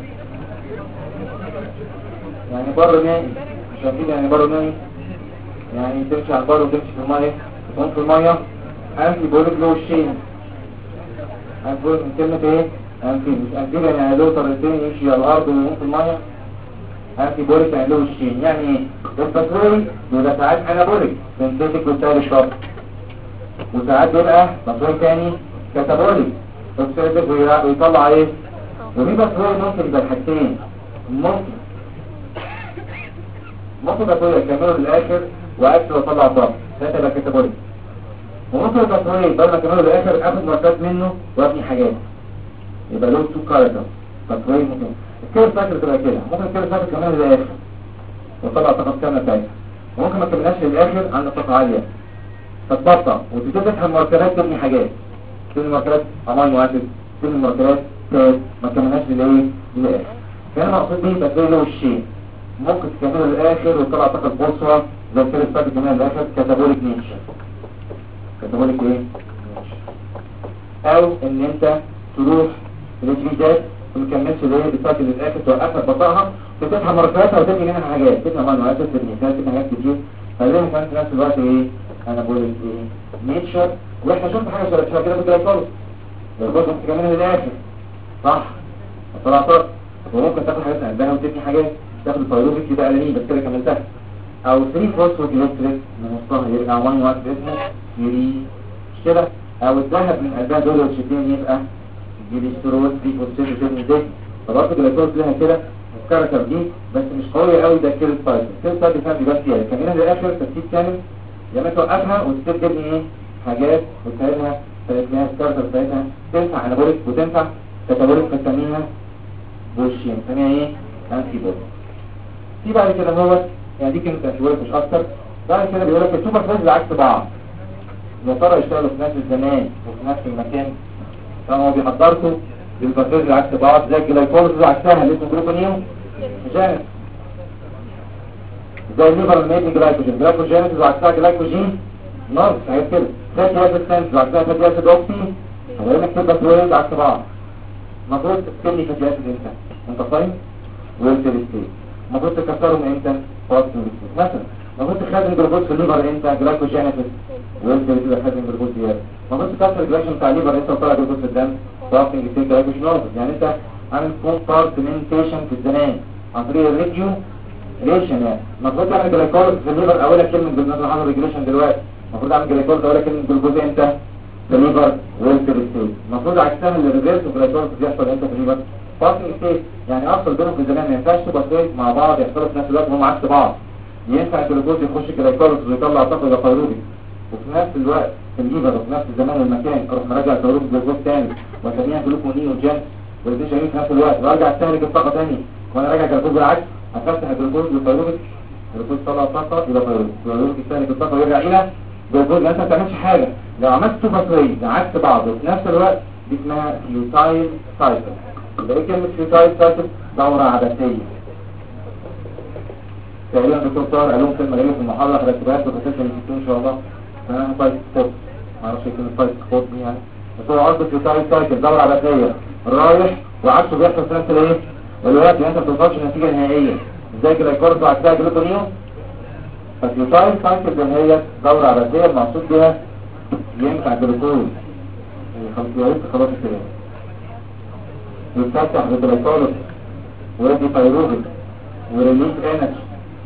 Speaker 2: يعني بر مائي، مش امفيبيان يعني بر مائي، يعني تمشي على البر وتمشي في الميه تقوم في الميه. امفيبوليك له وشين. امفيبوليك من كلمة ايه؟ مش امفيبيان يعني له طريقتين يمشي على الارض ويقوم في الميه. امفيبوليك يعني له وشين. يعني ايه؟ الباثوي بيبقى ساعات انابوليك سنتيتيك وسائل الشرب، وساعات بيبقى باثوي تاني كاتابوليك سنتيتيك ويطلع ايه؟ وفي باثوي ممكن يبقى الحاجتين، ممكن باثوي يكملوا للاخر واكل ويطلع طاقه ده تبقى كاتابوليك، وممكن باثوي بدل ما يكملوا للاخر اخد مركز منه وابني حاجات يبقى له تو كاركتر. باثوي ممكن الكير سايكل تبقى كده، ممكن الكير سايكل كمان للاخر وطلع طاقه كامله بتاعتها، وممكن ما تكملهاش للاخر عند طاقه عاليه فتبطأ وتبتدي تفهم مركبات تبني حاجات، تبني مركبات امينو اسيد، تبني مركبات ما تكملهاش للاخر. فانا مقصود بيه باثوي له وشين، ممكن تكمله للاخر وتطلع طاقه القصوى زي الكير سايكل كمان للاخر كاتابوليك نيتشر. كاتابوليك ايه؟ او ان انت تروح الاتجاهات ومكملش بالسايكل للاخر توقفها تبطئها وتفهم مركباتها وتبني منها حاجات، تبني امينو اسيد، تبني حاجات كتير. فلازم كمان في نفس الوقت ايه؟ انا بقول ايه؟ نيتشر. واحنا شفنا حاجه شبه كده في الجلايكوليز، الجلايكوليز ممكن تكملها للاخر صح؟ طلعت وممكن تاخد حاجات عندها وتبني حاجات، تاخد الفيروبيك يبقى الانين بس كده كملتها، او 3 فوسفوجليسريك من وسطها يبقى امينو اسيد اسمه سيري مش كده، او الذهب من قلبها دول والشتين يبقى جليسيرول 3 فوسفوجليسريك من ده. فبرضه الجلايكوليز لها كده الكاركتر دي بس مش قويه قوي ده كير سايكل. كير سايكل كان بيبقى فيها كملها للاخر ترتيب كامل، لما توقفها وتبني ايه حاجات وتساعدها تلاقيها الكاركتر بتاعتها تنفع انابوليك وتنفع كاتابوليك فتسميها بوشين، نسميها ايه؟ انتيبوليك. في بعد كده هو يعني دي كلمه انتيبوليك مش اكتر. بعد كده بيقول لك السوبر فوز عكس بعض، يا ترى يشتغلوا في نفس الزمان وفي نفس المكان؟ فهو بيحضركم للباثوز عكس بعض زي الجلايكوليز عكسها اللي اسمه جلوكونيوم جانس، زي الليفر الميتنج جلايكوجينيسيس وعكسها جلايكوجين نارس حاجات كده، فاتي اسيد سنس وعكسها فاتي اسيد اوكسي. هقول لك كده باثويز عكس بعض. المفروض تبني فاتي اسيد امتى؟ انت صايم ويلتر ستيت. المفروض تكسرهم امتى؟ فاستنج ستيت مثلا. المفروض تخزن جلوكوز في الليفر امتى؟ جلايكوجينيسيس ويلتر ستيت خزن جلوكوز زياده. المفروض تكسر الجلايكوجين بتاع الليفر امتى وطلع جلوكوز في الدم؟ فاستنج ستيت جلايكوجين نارس. يعني انت عامل كومبارتمنتيشن في الزمان عن طريق الريديو ريجريشن. يعني المفروض تعمل جلايكوليز في الليفر اولها كلمه بالنسبه لحاجه ريجريشن دلوقتي. المفروض اعمل جلايكوليز اولها كلمه جلوكوز امتى؟ في الليفر ويلتر ستيت. المفروض عكسها الريفيرس جلايكوليز بيحصل امتى في الليفر؟ فاستنج ستيت. يعني افصل بينهم في الزمان، ما ينفعش تبقى مع بعض يحصلوا في نفس الوقت وهم عكس بعض. ينفع الجلوكوز يخش جلايكوليز ويطلع طاقه يبقى فيروبيك، وفي نفس الوقت في الليفر وفي نفس الزمان والمكان اروح مراجع فيروبيك جلوكوز ثاني واسميها جلوكونيوجين والاثنين شغالين في نفس الوقت وارجع استهلك الطاقه ثاني وانا راجع جلوكوز بالعكس. هفتح الجلوكوز للفيروبيك، الجلوكوز طلع طاقه الى فيروبيك، الفيروبيك يستهلك الطاقه ويرجع الى جلوكوز. انت ما بتعملش حاجه. لو عملت تو باثويز عكس بعض وفي نفس الوقت دي اسمها فيوتايل سايكل. يبقى ايه كلمه فيوتايل سايكل؟ دوره عبثيه. تقريبا الدكتور طاهر قال لهم كلمه غريبه في المحاضره رتبات وكتبتها ان ان شاء الله. انا فايت سبوت، ما اعرفش كلمه فايت سبوت دي يعني بس هو قصده فيوتايل سايكل دورة عبثية رايح وعكسه بيحصل في نفس الايه الوقت، يعني انت ما بتوصلش لنتيجة نهائية زي جلايكوليز وعكسها جلوكونيوم. فالفيوتايل سايكل اللي هي دورة عبثية المقصود بها ينفع جلوكوز خلاص كده يتفتح بالجلايكوليز ويدي فيروبيك وريليز انرجي،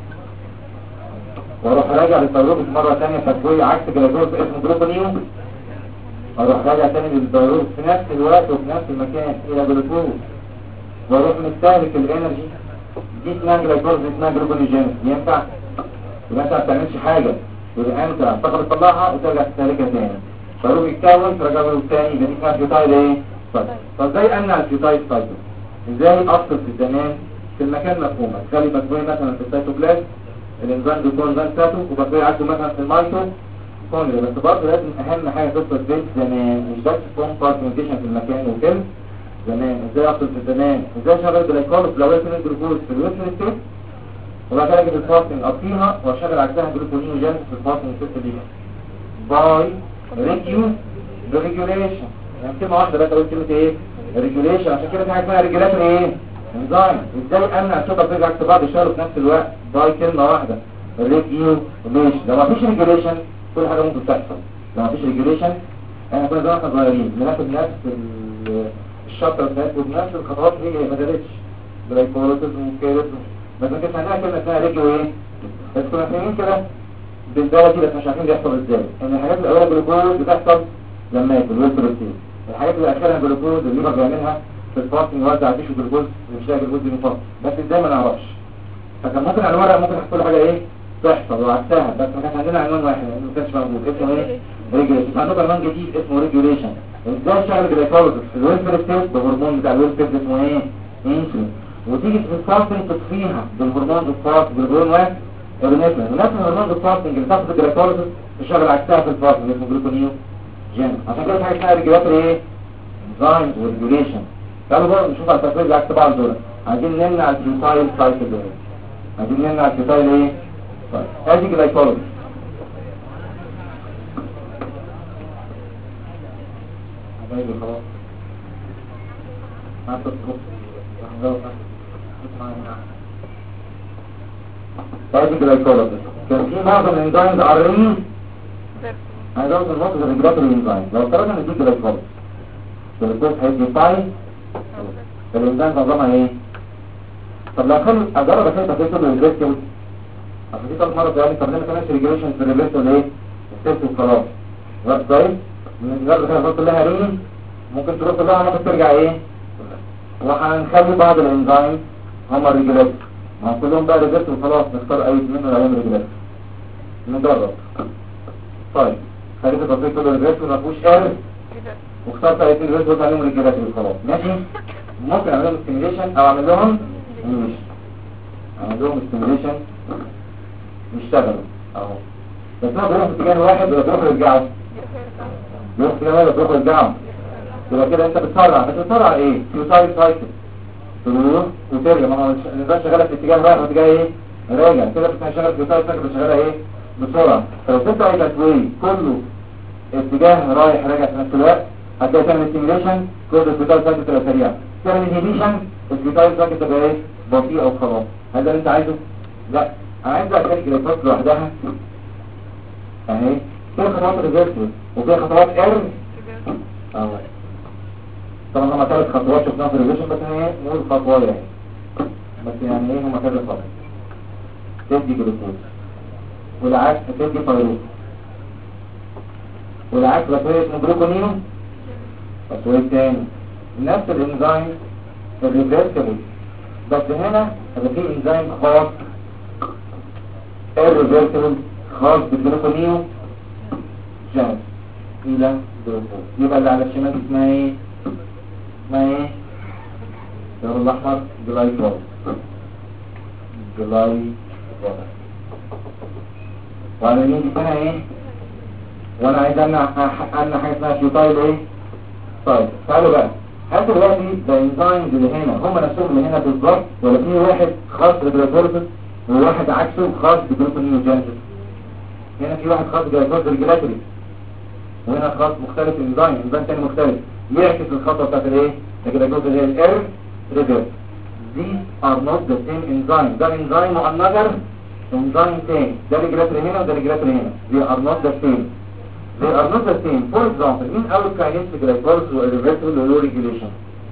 Speaker 2: واروح راجع للفيروبيك مرة ثانية تكوية عكس جلايكوليز اسمه جلوكونيوم، واروح راجع تاني للفيروبيك في نفس الوقت وفي نفس المكان الى جلوكوز، واروح مستهلك الانرجي. دي اسمها جلايكوليز، دي اسمها جلوكونيوجينيس. ينفع؟ يبقى انت ما بتعملش حاجة، يبقى انت هتفضل تطلعها وترجع تستهلكها تاني. فيروبيك يتكون ترجع له تاني، يبقى دي اسمها فيوتايل ايه؟ فازاي امنع الفيوتايل سايكل؟ ازاي افصل في الزمان في المكان مفهوم؟ تخلي بكتيريا مثلا في السيتوبلازم الانزيم بيكون انزيم ستاتو، وبكتيريا عنده مثلا في الميتوكوندريا. بس برضه لازم اهم حاجه تفصل بين زمان، مش بس كومبارتمنتيشن في المكان وفي زمان. ازاي افصل في الزمان؟ ازاي اشغل جلايكوليز لو هي الجلوكوز في الويسترن ستيت وبعد كده اجيب الفاستنج اقيها واشغل عكسها جلوكونيوجينيس في الفاستنج ستيت دي باي ريجوليشن. يعني كلمه واحده بس اقول كلمه ايه؟ ريجوليشن. عشان كده في حاجه اسمها ريجولاتور ايه؟ انزيم. ازاي امنع السكر ترجع عكس بعض يشتغلوا في نفس الوقت باي كلمه واحده ريجوليشن. لو ما فيش ريجوليشن كل حاجه ممكن تحصل. لو ما فيش ريجوليشن احنا كنا زمان صغيرين بناخد نفس الشابتر بتاعت وبنفس الخطوات هي ما دارتش جلايكوليز وكده، بس ما كانش عندنا كلمه اسمها ريجو ايه. بس كنا فاهمين كده بالبلدي بس مش عارفين بيحصل ازاي. ان الحاجات الاولى جلوكوز بتحصل لما ياكل والبروتين، الحاجات الاخيره جلوكوز اللي الليفر بيعملها في الفاستنج يوزع تيشو جلوكوز مش لاقي جلوكوز بينفصل، بس ازاي ما نعرفش. فكان ممكن على الورق ممكن كل حاجه ايه تحصل وعكسها، بس ما كانش عندنا عنوان واحد لانه ما كانش موجود اسمه ايه ريجوليشن. عندنا عنوان جديد اسمه ريجوليشن. ازاي شغل جلايكوليز في الويلفير ستيت بالهرمون بتاع الويلفير اسمه ايه انسولين، وتيجي في الفاستنج تطفيها بالهرمون الخاص بالهرمون واحد الرينفرين، ونفس الهرمون الفاستنج اللي تاخد الجلايكوليز تشغل عكسها في الفاستنج اسمه جلوكونيوجين. عشان كده في حاجه اسمها ريجولاتور ايه انزيم وريجوليشن. تعالوا بقى نشوف على التفريج عكس بعض دول. عايزين نمنع الفيوتايل سايكل ده، عايزين نمنع الفيوتايل ايه طيب ادي جلايكوليز. حبايبي خلاص ما تطلب ادي جلايكوليز. كان في بعض الانزيمز عارفين هنزود النقطة الريجولاتوري انزيم. لو افترضنا ان دي جلايكوليز الجلوكوز هيدي فاي الانزيم نظامها ايه؟ طب لو خلي اجرب اشيل تفاصيل الريفيرسبل عشان دي ثالث مره يعني. طب ليه ما كانش ريجوليشن في الريفيرسبل ايه؟ الست وخلاص غير طيب من غير كده نحط لها رين ممكن تروح لها ممكن ترجع ايه؟ وهنخلي بعض الانزيم هم الريجولاتور ما كلهم بقى ريفيرسبل وخلاص نختار اي اثنين من عليهم ريجولاتور نجرب. طيب خليت التفاصيل كله ريفيرسبل ما فيهوش ايرور واخترت اي اثنين ريفيرسبل عليهم ريجولاتور وخلاص ماشي. ممكن اعمل لهم ستيميوليشن او اعمل لهم انيميشن، اعمل لهم ستيميوليشن يشتغلوا اهو. بس ما بيروح في اتجاه واحد ولا بيروح يرجعوا؟ بيروح في اتجاه واحد ولا بيروح يرجعوا؟ يبقى كده انت بتسرع. بتسرع ايه؟ فيوتايل سايكل تروح وترجع. ما هو النظام شغاله في اتجاه واحد واتجاه ايه؟ راجع كده. بتشتغل فيوتايل سايكل بتشغلها ايه؟ بسرعه. فلو تبدا اي تسويه كله اتجاه رايح راجع في نفس الوقت هتلاقي تعمل ستيميوليشن كل الفيوتايل سايكل تبقى سريعه. تعمل انهيبيشن الفيوتايل سايكل تبقى ايه؟ بطيئه وخلاص. هل ده اللي انت عايزه؟ لا انا عايز اخلي جلايكوليز لوحدها اهي فيها خطوات ريفيرسبل وفيها خطوات ايرن اهو. طبعا هما 3 خطوات شفناها في الريفيرسبل بس ايه نقول خطوه يعني بس يعني ايه هما 3 خطوات. تدي جلوكوز والعكس تدي فيروس والعكس بكتيريا اسمه جلوكونيوم بس وايه تاني نفس الانزيم الريفيرسبل بس هنا هيبقى فيه انزيم خاص الريفيرسبل خاص بالجلوكونيوم جانس الى جلوكوز. يبقى اللي على الشمال اسمها ايه؟ اسمها ايه؟ الخيار الاحمر جلايكول وعلى اليمين اسمها ايه؟ وانا عايز امنع حاجه اسمها فيوتايل ايه؟ طيب تعالوا بقى هل دلوقتي الانزيمز اللي هنا هم نفسهم اللي هنا بالظبط ولا في واحد خاص بالجلوكوز وواحد عكسه خاص بالجلوكونيوجينيس؟ هنا في واحد خاص بالجلوكوز ريجولاتوري وهنا خط مختلف انزيم تاني مختلف يعكس الخطوه بتاعت الايه؟ لكن الجزء اللي هي الار ريفيرس. These are not the same enzyme. ده enzyme وanother enzyme تاني. ده ريجولاتوري هنا وده ريجولاتوري هنا. They are not the same. They are not the same. For example, مين أول كاينيز في glycolysis والريفيرسبل ولو ريجوليشن؟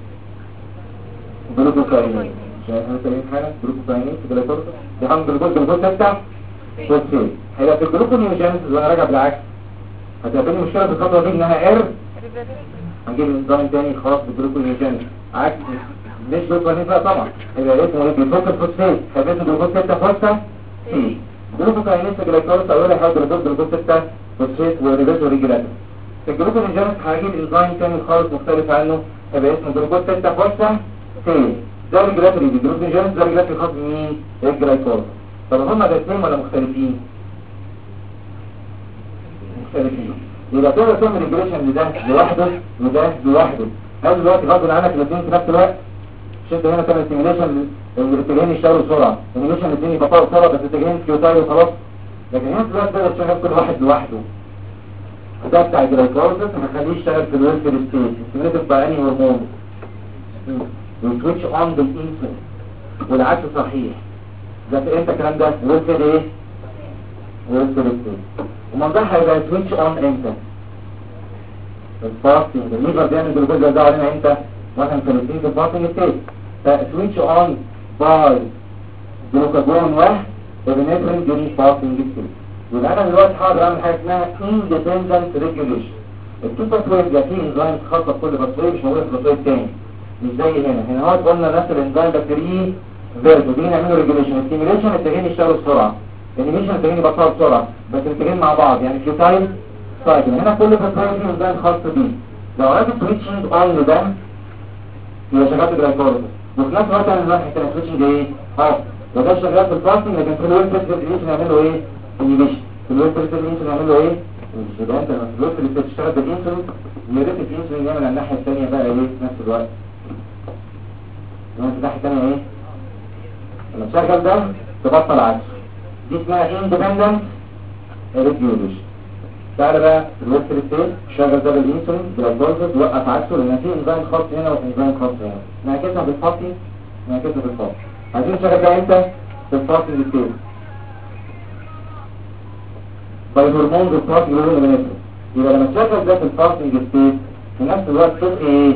Speaker 2: جلوكوكاينيز. شايف انت ايه حاجه؟ جلوكوكاينيز في glycolysis. ده هم جلوكوز بتاع فوسفيت. هيبقى في الجلوكونيوجينيسيس وانا راجع بالعكس. هتقابلني مشكله في الخطوه دي انها اير. هنجيب انزيم تاني خاص بالجلوكونيوجينيسيس. عكس مش جلوكوكاينيز بقى طبعا. هيبقى اسمه ايه؟ جلوكوز فوسفيت. هيبقى اسمه جلوكوز 6 فوسفا سي. جلوكوكاينيز في glycolysis اولها حاجه جلوكوز 6 فوسفيت وريفيرس وريجولاتور. في الجلوكونيوجينيسيس هجيب انزيم تاني خالص مختلف عنه. هيبقى اسمه جلوكوز 6 فوسفا سي. ده ريجولاتوري بالجلوكونيوجينيسيس. ده ريجولاتوري خاص بمين؟ الجلايكولايسيس. طب هما الاثنين ولا مختلفين؟ مختلفين. يبقى تقدر تعمل ريجوليشن لده لوحده وده لوحده. هل دلوقتي غصب عنك الاثنين في نفس الوقت؟ مش انت هنا تعمل سيميليشن الاتجاهين يشتغلوا بسرعه، سيميليشن الاثنين يبقوا بسرعه بس الاتجاهين فيوتايل وخلاص. لكن هنا دلوقتي تقدر تشغل كل واحد لوحده. ده بتاع الجلايكولايسيس هنخليه يشتغل في الويلفير ستيت، ستيميليتد باي انهي هرمون؟ وسويتش اون بالانسولين. والعكس صحيح. ده في امتى الكلام ده؟ ويلفير ايه؟ ويلفير ستيت. ومنظرها هيبقى سويتش اون امتى؟ الفاستنج. الليفر بيعمل جلوكوز ده علينا امتى؟ واحنا مثبتين في الفاستنج ستيت. فسويتش اون باي جلوكاجون واحد وبنفرن ديورينج فاستنج ستيت. يبقى انا دلوقتي هقدر اعمل حاجه اسمها اندبندنت ريجوليشن. التو باثويز ده فيه انزيم خاصه بكل باثوي مش موجوده في الباثوي الثاني. مش زي هنا هو قلنا نفس الانزيم ده فري فيرتو بيجي نعمله ريجوليشن. الستيميوليشن الاتجاهين يشتغلوا بسرعه، الانيميشن الاتجاهين يبطلوا بسرعه، بس الاتجاهين مع بعض يعني فيوتايل سايكل. هنا كل باثوي فيه انزيم خاص بيه. لو عملت سويتشنج اون لده يبقى شغال في الجلايكولايسيس، وفي نفس الوقت انا دلوقتي هحتاج سويتشنج ايه؟ وده شغال في الفاستنج. لكن في الويل بريزنتيشن نعمله ايه؟ انيميشن. في الويل بريزنتيشن نعمله ايه؟ يبقى انت لما الويل اللي بتشتغل بالانسولين يا ريت الانسولين يعمل على الناحيه الثانيه بقى ايه في نفس الوقت. يعني الناحيه الثانيه ايه؟ لما تشغل ده تبطل عكس. دي اسمها اندبندنت ريجوليشن. تعالى بقى الويل ستيت شغل ده بالانسولين جلايكولايسيس وقف عكسه لان في انزيم خاص هنا وانزيم خاص هنا. نعكسها بالفاستنج نعكسها بالفاستنج. عايزين نشغل ده امتى؟ في الفاستنج ستيت. باي هرمون الفاستنج هرمون. يبقى لما تشغل ده في الفاستنج ستيت في نفس الوقت تبقى ايه؟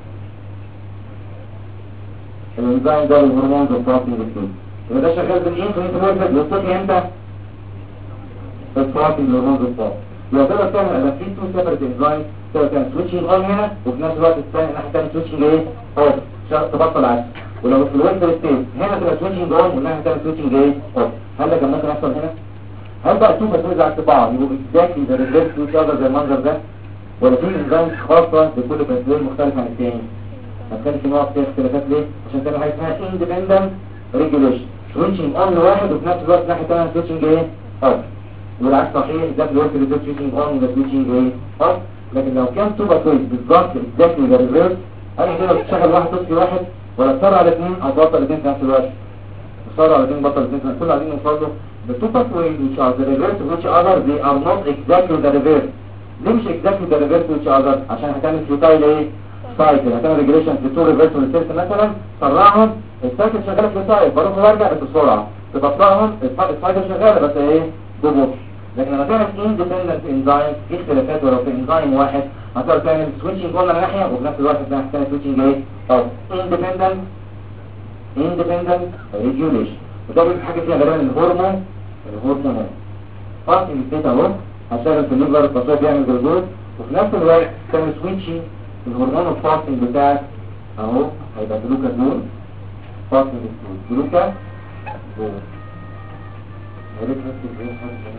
Speaker 2: الانزيم ده بالهرمون الفاستنج ستيت. يبقى ده شغال بالانسولين في الوقت والصوتي امتى؟ في الفاستنج هرمون الفاستنج. يبقى تقدر تعمل انا في تو سيبريت انزيم تقدر تعمل سويتشنج اون هنا وفي نفس الوقت الناحيه الثانيه سويتشنج ايه؟ اوف تبطل عكس. ولو في الويلفير ستيت هنا تبقى سويتشنج اون والناحيه الثانيه سويتشنج ايه؟ اوف. هل ده كان ممكن يحصل هنا؟ هل بقى تو باثويز عكس بعض يبقوا اكزاكتلي ذا ريفيرس تو اذر زي المنظر ده؟ ولا في انزيم خاصه لكل باثوي مختلف عن الثاني؟ هتخلي في نوع فيها اختلافات ليه؟ عشان تعمل حاجه اسمها اندبندنت ريجوليشن. سويتشنج اون لواحد وفي نفس الوقت الناحيه الثانيه سويتشنج ايه؟ اوف. والعكس صحيح. ده الوقت اللي سويتشنج اون وده سويتشنج ايه؟ اوف. لكن لو كان تو باثويز بالظبط اكزاكتلي ذا ريفيرس انا كده تشغل واحد تطفي واحد ولا تسرع على الاثنين او تبطل الاثنين في نفس الوقت. تسرع على الاثنين بطل الاثنين كل عايزين نوصل له. The two pathways which are the reverse of each other they are not exactly the reverse. ليه مش exactly the reverse of each other؟ عشان هتعمل فيوتايل ايه؟ سايكل. هتعمل ريجريشن في تو ريفرس والسيرت مثلا سرعهم السايكل شغاله فيوتايل بروح وارجع بس بسرعه. تبطئهم السايكل شغاله بس ايه؟ ببطء. لكن لما تعمل اندبندنت انزايم في اختلافات ولو في انزايم واحد هتقدر تعمل سويتشنج اون ناحيه وفي نفس الوقت هتعمل سويتشنج ايه؟ او اندبندنت ريجوليشن. وده بيبقى حاجه فيها غالبا الهرمون فاستنج ستيت اهو هشتغل في الليفر التصوير بيعمل جلوكوز وفي نفس الوقت تعمل سويتشنج الهرمون الفاستنج بتاعك اهو هيبقى جلوكاجون فاستنج ستيت جلوكاجون. يا ريت نكتب ايه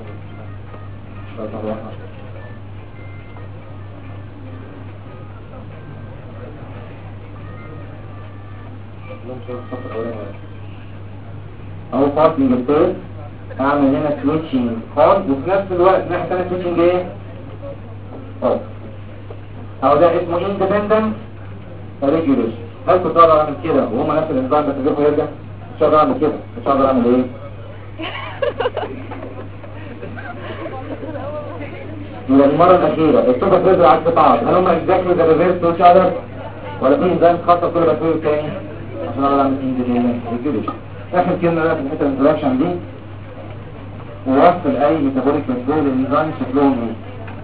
Speaker 2: اهو فاستنج ستيت. اعمل هنا سويتشنج اون وفي نفس الوقت ناحيه ثانيه سويتشنج ايه؟ اوف. اهو ده اسمه اندبندنت ريجوليشن. هل كنت اقدر اعمل كده وهما نفس الانزيم بس الجسم يرجع؟ مش هقدر اعمل كده. مش هقدر اعمل ايه؟ يبقى المره الاخيره السوبر بريزر عكس بعض، هل هم اكزاكتلي ذا ريفيرس تو ايتش اذر ولا في انزيم خاصه كل بكتيريا الثاني عشان اقدر اعمل ريجوليشن. اخر كلمه بقى في الحته الانتراكشن دي، ووصل اي ميتابوليك بكتيريا للانزيم شكلهم ايه.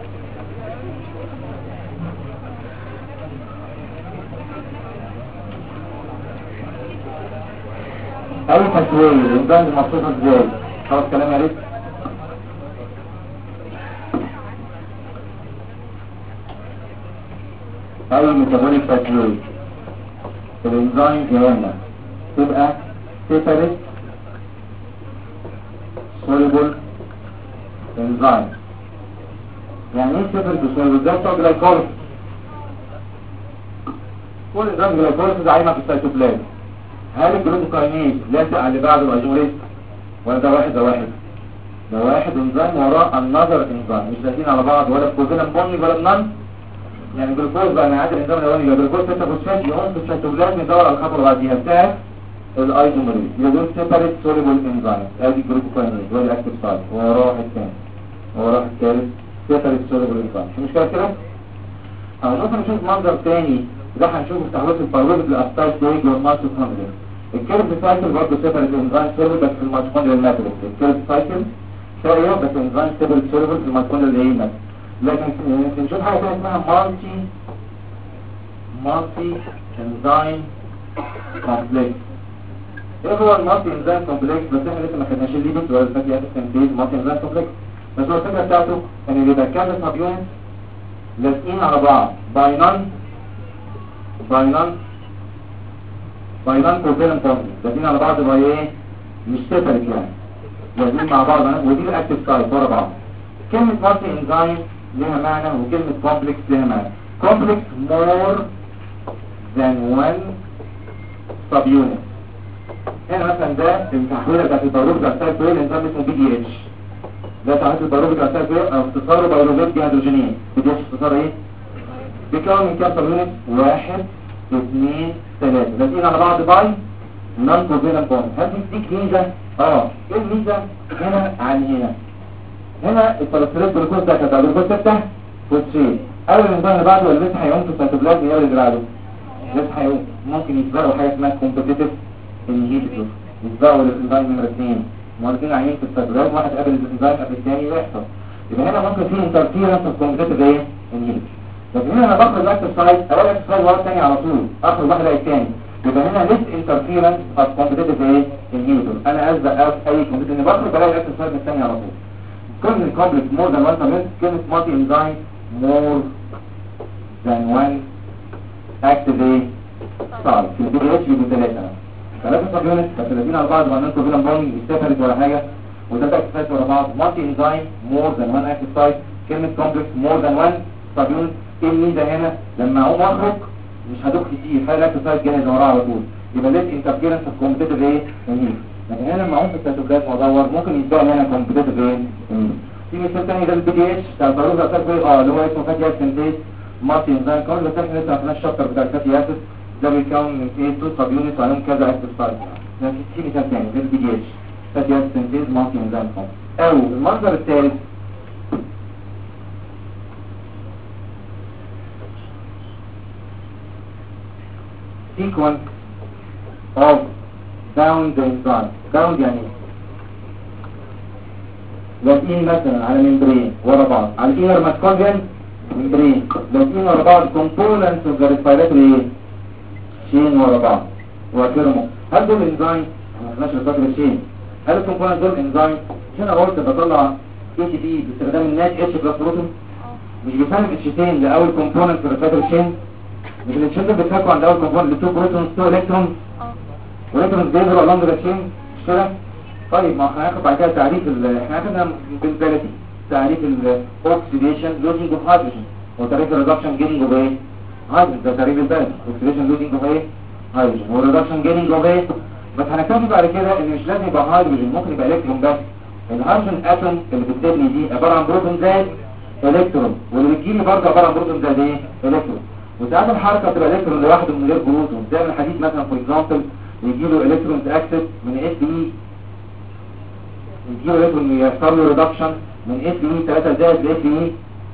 Speaker 2: اي تسويه الانزيم مخصوصه ازاي؟ خلاص كلام يا ريت. اي ميتابوليك تسويه الانزيم جوانا تبقى سيبريت سوليبل انزيم. يعني ايه سيبريت سوليبل؟ ده بتاع جلايكوليز. كل انزيم جلايكوليز عايمه في السيتوبلازم. هل الجلوكوكاينيز لازق على اللي بعده الايزوليت ولا ده واحد؟ ده واحد، ده واحد انزيم وراه النظر انزيم، مش لازقين على بعض ولا كوزيلان بوني ولا بنان. يعني الجلوكوز بقى نعاد الانزيم الاولاني يبقى جلوكوز 6 فوسفات يقوم في السيتوبلازم يدور على الخطوه اللي بعديها بتاعت الايزوميريز، يبقى دول سيبريت سوليبل انزيم. ادي الجلوكوكاينيز وادي الاكتيف سايت وراه واحد ثاني وراه واحد ثالث سيبريت سوليبل انزيم. مش مشكله كده؟ او ممكن نشوف منظر ثاني ده هنشوفه في تحويل الباروبيك للاستايل ستيج والمايتوكوندريا. الكيرف سايكل برضه سيبريت انزيم سوليبل بس في الميتوكوندريا الماتريكس. الكيرف سايكل سوري بس انزيم سيبريت سوليبل في الميتوكوندريا الماتريكس. لكن نشوف حاجه ثانيه اسمها مالتي انزيم كومبلكس. ايه هو المالتي انزيم كومبلكس؟ بس احنا لسه ما خدناش الليبيد ولا الفاتي اسيد سنتيز. مالتي انزيم كومبلكس بس هو الفكره بتاعته ان بيبقى كذا سب يونت لازقين على بعض باينان كوفالنت بوند، لازقين على بعض باي ايه؟ مش سيبريت يعني، لازقين مع بعض. ودي الاكتيف سايت ورا بعض. كلمه مالتي انزيم لها معنى وكلمه كومبلكس لها معنى. كومبلكس مور than one sub unit. هنا مثلا ده التحويله بتاعت الباروبيك بتاعت الانزيم اسمه بي دي اتش. ده تحويل الباروبيك بتاعت او اختصاره بايروفيت ديهيدروجينيز. بي دي اتش اختصار ايه؟ بيكون من كام سب يونت؟ 1 2 3 لازقين على بعض باي نون كوفالنت بوند. هل دي ميزه؟ ايه الميزه هنا عن هنا؟ هنا الترانسفيرات جلوكوز ده كده جلوكوز 6 فوسفات. اول الانزيم اللي بعده اللي لسه هيقوم في السيتوبلازم يقدر يزرعه. لسه هيقوم ممكن يسبقوا حاجه اسمها كومبيتيتيف انهيبيتور، يسبقوا الانزيم نمره 2 مرتين عينين في السيتوبلازم، واحد قبل الانزيم قبل الثاني ويحصل. يبقى هنا ممكن في انترفيرنس في كومبيتيتيف ايه؟ انهيبيتور. لكن هنا انا باخد الاكتيف سايت اول اكتيف سايت ورا الثاني على طول، اخر واحد الاقي الثاني. يبقى هنا ليس انترفيرنس في كومبيتيتيف ايه؟ انهيبيتور. انا اسبق اي كومبيتيتيف اني باخد بلاقي الاكتيف سايت الثاني على طول. كلمة كومبلكس مور ذان 1 سبيونت، كلمة مالتي انزيم مور ذان 1 اكتيف ايه؟ صعب. في البي دي اتش بيبقوا 3 سبيونت بس الذين على بعض ما ننكر فيلم بوني استفرت ولا حاجة، وده اكتيف سايت ورا بعض. مالتي انزيم مور ذان 1 اكتيف سايت، كلمة كومبلكس مور ذان 1 سبيونت. ايه الميزة هنا؟ لما اقوم اخرج مش هدوخ كتير، هاي الاكتيف سايت جاهز وراه على طول. يبقى ليس انترفيرنس في كومبيتيتيف ايه؟ لكن هنا لما اقوم في السيتوبلازم وادور ممكن يتبقى هنا كومبيتيتيف ايه؟ في مثال تاني ده البي دي اتش بتاع الباروز اساس اللي هو اسمه فاتي اسيد سنتيز مالتي انزيم كون. بس احنا لسه ما خدناش الشابتر بتاع الفاتي اسيد ده بيتكون من ايه؟ 2 سب يونت وعليهم كذا اكتيف سايت. لكن في مثال تاني ده البي دي اتش فاتي اسيد سنتيز مالتي انزيم كون. او المنظر الثالث sequence of bound enzyme. bound يعني لازقين مثلا على ممبرين ورا بعض على الانر ماسكولجن ممبرين، لازقين ورا بعض components of the respiratory chain ورا بعض وكرمو. هل دول انزيم؟ ما خدناش respiratory chain. هل الكومبوننت دول انزيم؟ هنا قلت بطلع ATP باستخدام النات اتش بلس بروتون، مش بيسمى اتشتين لاول كومبوننت في الريسبيراتوري chain. مش الاتشين دول بيتفكوا عند اول كومبوننت ل 2 بروتونز 2 الكترونز والكترونز بيظهروا along the chain مش كده؟ طيب ما احنا هناخد بعد كده تعريف احنا هناخدها بالبلدي تعريف الاوكسيديشن لوزنج اوف هيدروجين وتعريف الريدكشن جيننج اوف ايه؟ هيدروجين. ده تعريف البلدي اوكسيديشن لوزنج اوف ايه؟ هيدروجين والريدكشن جيننج اوف ايه؟ بس هنكتفي بعد كده ان مش لازم يبقى هيدروجين، ممكن يبقى الكترون بس. الهيدروجين اتوم اللي بتبني دي عباره عن بروتون زائد الكترون، واللي بتجيلي برضه عباره عن بروتون زائد ايه؟ الكترون. وساعات الحركه بتبقى الكترون لوحده من غير بروتون، زي الحديد مثلا فور اكزامبل يجي له الكترون اكسس من اس اي، يجي له الكترون يحصل له ريدكشن من اس اي 3 زائد ل اس اي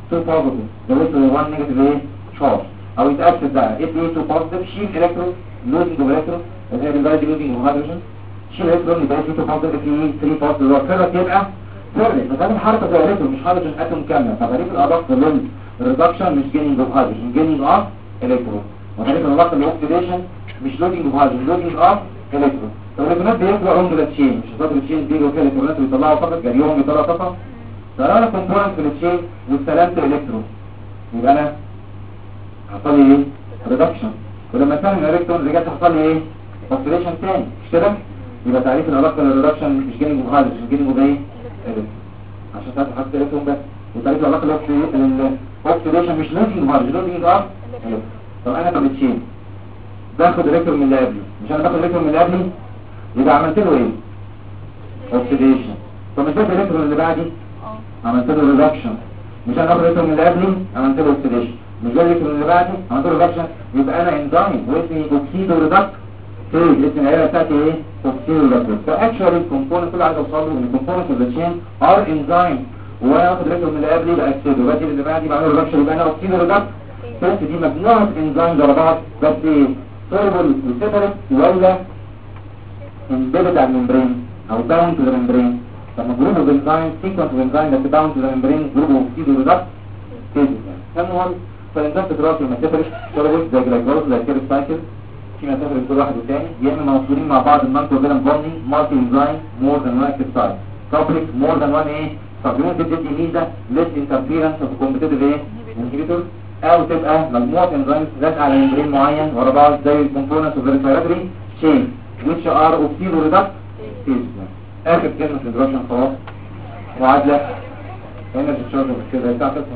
Speaker 2: 2 positive جابت له 1 negative ايه charge او يتاكد بقى if A 2 positive شيل الكترون losing of electron زي البلد losing of hydrogen شيل الكترون يبقى في 2 positive في 3 positive لو فرق يبقى فرق فده حركه زي الكترون مش هيدروجين اتوم كامله فبريك الادق للريدكشن مش جينينج اوف هيدروجين جينينج اوف الكترون وبريك الادق للاكسيديشن مش لودنج اوف هيدروجين لودنج اوف الكترون الالكترونات بيطلعوا عند التشين مش هتقدر التشين بيجوا فيها الالكترونات ويطلعوا فقط جريهم يطلع طاقه فلو انا كومبوننت في التشين واستلمت الكترون يبقى انا حصل لي ايه ريدكشن ولما كان الالكترون رجعت حصل لي ايه اوكسيديشن تاني مش كده يبقى تعريف العلاقه للريدكشن مش جينينج اوف هيدروجين جينينج اوف ايه الكترون عشان تعرف حتى الكترون بس وتعريف العلاقه للاوكسيديشن مش لودنج اوف هيدروجين لودنج اوف الكترون طب انا في التشين باخد الكترون من اللي قبلي مش انا باخد الكترون من اللي قبلي يبقى عملت له ايه اوكسيديشن طب مش باخد الكترون اللي بعدي عملت له ريدكشن مش انا باخد الكترون من اللي قبلي عملت له اوكسيديشن مش باخد الكترون اللي بعدي عملت له ريدكشن يبقى انا انزيم واسمي اوكسيدو ريدكت اسم العيله بتاعتي ايه اوكسيدو ريدكت فاكشوالي الكومبوننت كل عايز اوصل له ان الكومبوننت اوف ذا تشين ار انزيم وانا اخد الكترون من اللي قبلي يبقى اوكسيدو بدي اللي بعدي بعمل ريدكشن يبقى انا اوكسيدو ريدكت بس دي مجموعه انزيم ورا بعض بس ايه سوليبل وسيبريت ولا امبيدد على الممبرين او باوند تو ذا ممبرين لما جروب اوف انزيم سيكونس اوف انزيم بس باوند تو ذا ممبرين جروب اوف اوكسيدو ريدكت كده المهم فالانزيم بتتراكم لما تفرش سوليبل زي جلايكوز زي كيرس سايكل في مسافه كل واحد والثاني يا اما موصولين مع بعض النون كوفالنت بوندينج مالتي انزيم مور ذان وان اكتيف سايت كوبليك مور ذان وان ايه سبلمنت بتدي ميزه ليس انترفيرنس اوف كومبيتيتيف ايه انهبيتور او تبقى مجموعه انزيمز ذات على ممبرين معين ورا بعض زي الكومبوننتس اوف الريسبيراتوري تشين which are oxido reduct اخر كلمه في الدراسه خلاص معادله انرجي تشارج كده بتاع كده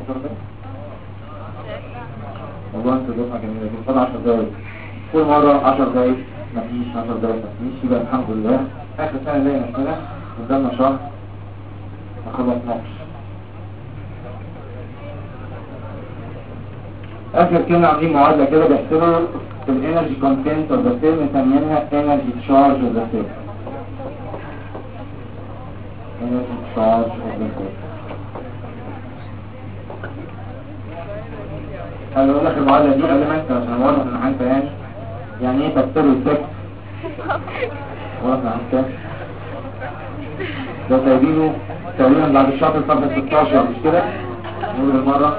Speaker 2: والله انت دفعه جميله جدا فاضل 10 دقايق كل مره 10 دقايق مفيش 10 دقايق مفيش يبقى الحمد لله اخر سنه زي نفسنا قدامنا شهر ما خلصناش اخر كلمه عاملين معادله كده بيحسبوا الانرجي كونتنت اوف ذا سيل مسمينها انرجي تشارج اوف ذا سيل انرجي تشارج اوف ذا سيل انا اقول لك المعادله دي قبل ما انت عشان واضح ان انت يعني ايه تفسير السكس واضح ان انت ده سايبينه تقريبا بعد الشهر صفحه 16 مش كده نقول المره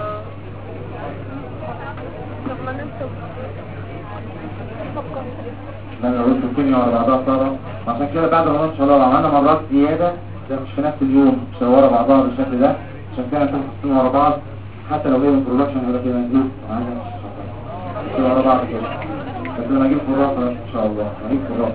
Speaker 2: لا انا قلت الكيمياء ورا بعضها صارت عشان كده بعد ما ان شاء الله لو عملنا مرات زياده ده مش في نفس اليوم مش ورا بعضها بالشكل ده عشان كده نشوف السنين ورا بعض حتى لو هي من برودكشن ولا كده نجيب كده ورا بعض كده بس لما اجيب كراسه ان شاء الله اجيب كراسه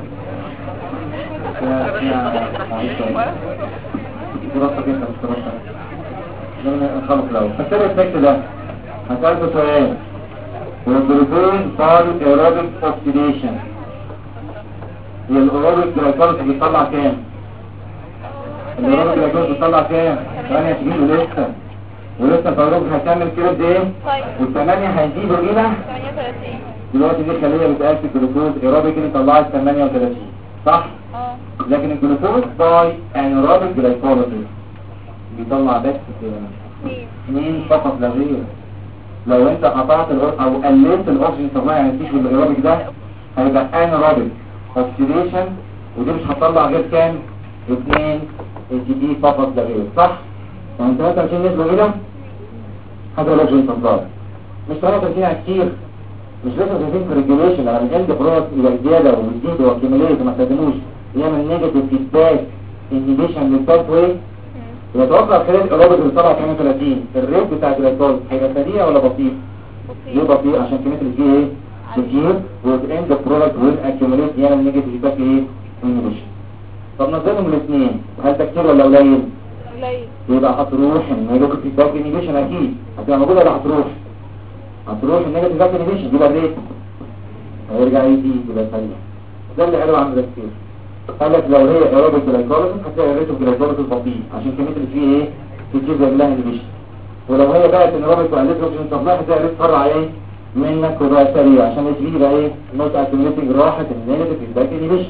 Speaker 2: كراسه كده مش كراسه نخلص الاول فاكر التكست ده هسألكوا سؤال والجلوكوز باي ايروبيك اوكسيديشن هي الايروبيك جلايكوز بيطلع كام؟ الايروبيك جلايكوز بيطلع كام؟ 28 ولسه الفيروس هيكمل كده قد ايه؟ والثمانية هيزيدوا الى
Speaker 1: 38
Speaker 2: دلوقتي دي خليه بتقاس الجلوكوز ايروبيك اللي طلعت 38 صح؟ لكن الجلوكوز باي انيروبيك جلايكوز بيطلع بس 2 فقط لا غير لو انت قطعت او قللت الاكسجين سبلاي يعني التيشو الايروبيك ده هيبقى انيروبيك اوكسيديشن ودي مش هتطلع غير كام 2 اي دي فقط لا غير صح يعني 23 نسبه كده هذا الاكسجين سبلاي مش 33 يعني كتير مش لسه شايفين في الريجوليشن لما الاند برودكت يبقى زياده ويزيد واكيميليت وما استخدموش يعمل نيجاتيف فيدباك انهبيشن للباث واي يتوقع خلال الايروبيك اللي طلع 38 الريت بتاع الجلايكوز هيبقى سريع ولا بطيء؟ ليه بطيء؟ عشان كميه اللي فيه ايه؟ كتير والاند برودكت والاكيوميليت يعمل نيجاتيف فيدباك ايه؟ انهبيشن طب نظمهم الاثنين هل ده كتير ولا قليل؟
Speaker 1: قليل
Speaker 2: يبقى هتروح النيجاتيف فيدباك انهبيشن اكيد هتبقى موجوده ولا هتروح النيجاتيف فيدباك انهبيشن يبقى الريت هيرجع يزيد يبقى سريع ده اللي قالوا عن ده كتير قال لك لو هي ايروبيك جلايكوليسيس هتلاقي الريت اوف جلايكوليسيس بطيء عشان كميه اللي فيه ايه كتير زي الله انهبيشن ولو هي بقت انيروبيك وقلت الاكسجين سبلاي هتلاقي الريت فرع ايه منك وبقى سريع عشان الاتش بي يبقى ايه نوت اكيوميليتنج راحت النيجاتيف فيدباك انهبيشن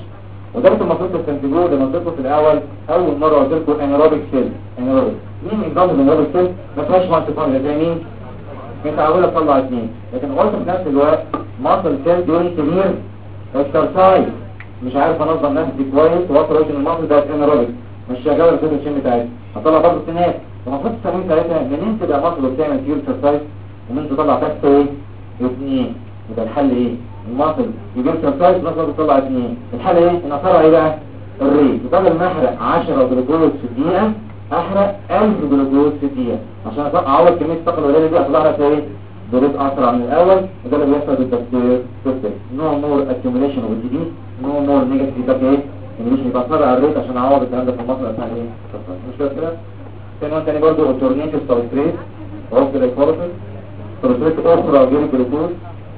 Speaker 2: وده انتوا المفروض تستنتجوه ده منطقه في الاول اول مره قلت لكم انيروبيك سيل. انيروبيك مين انضم الانيروبيك سيل؟ ما فيهاش مالتيبل زي مين؟ متعوده تطلع اثنين، لكن قلت في نفس الوقت ماسل سيل ديورنج سيفير اكسرسايز مش عارف انظم نفسي كويس واوصل ان الماسل ده انيروبيك مش شغاله في الشيم بتاعتي هطلع برضه سنات. فالمفروض تستخدم ساعتها منين تبقى ماسل وبتعمل فيه اكسرسايز ومن تطلع تحت ايه؟ اثنين. يبقى الحل ايه؟ الماسل يجيب اكسرسايز ماسل بتطلع اثنين. الحل ايه؟ ان اثرها ايه بقى؟ الريت. بدل ما احرق 10 جلوكوز في الدقيقه احرق 1000 جلوكوز في الدقيقه عشان اعوض كميه الطاقه القليله دي اطلعها في ايه؟ بريد اسرع من الاول. وده اللي بيحصل بالتفكير سيستم. نو مور اكيوميليشن اوف دي نو مور نيجاتيف فيدباك ايه؟ مش بيتاثر على الريت عشان اعوض الكلام ده في المصنع بتاع ايه؟ مش كده؟ تاني برضه اولترنيتيف سبستريت اوف ذا ايكواليتي سبستريت اخرى غير الجلوكوز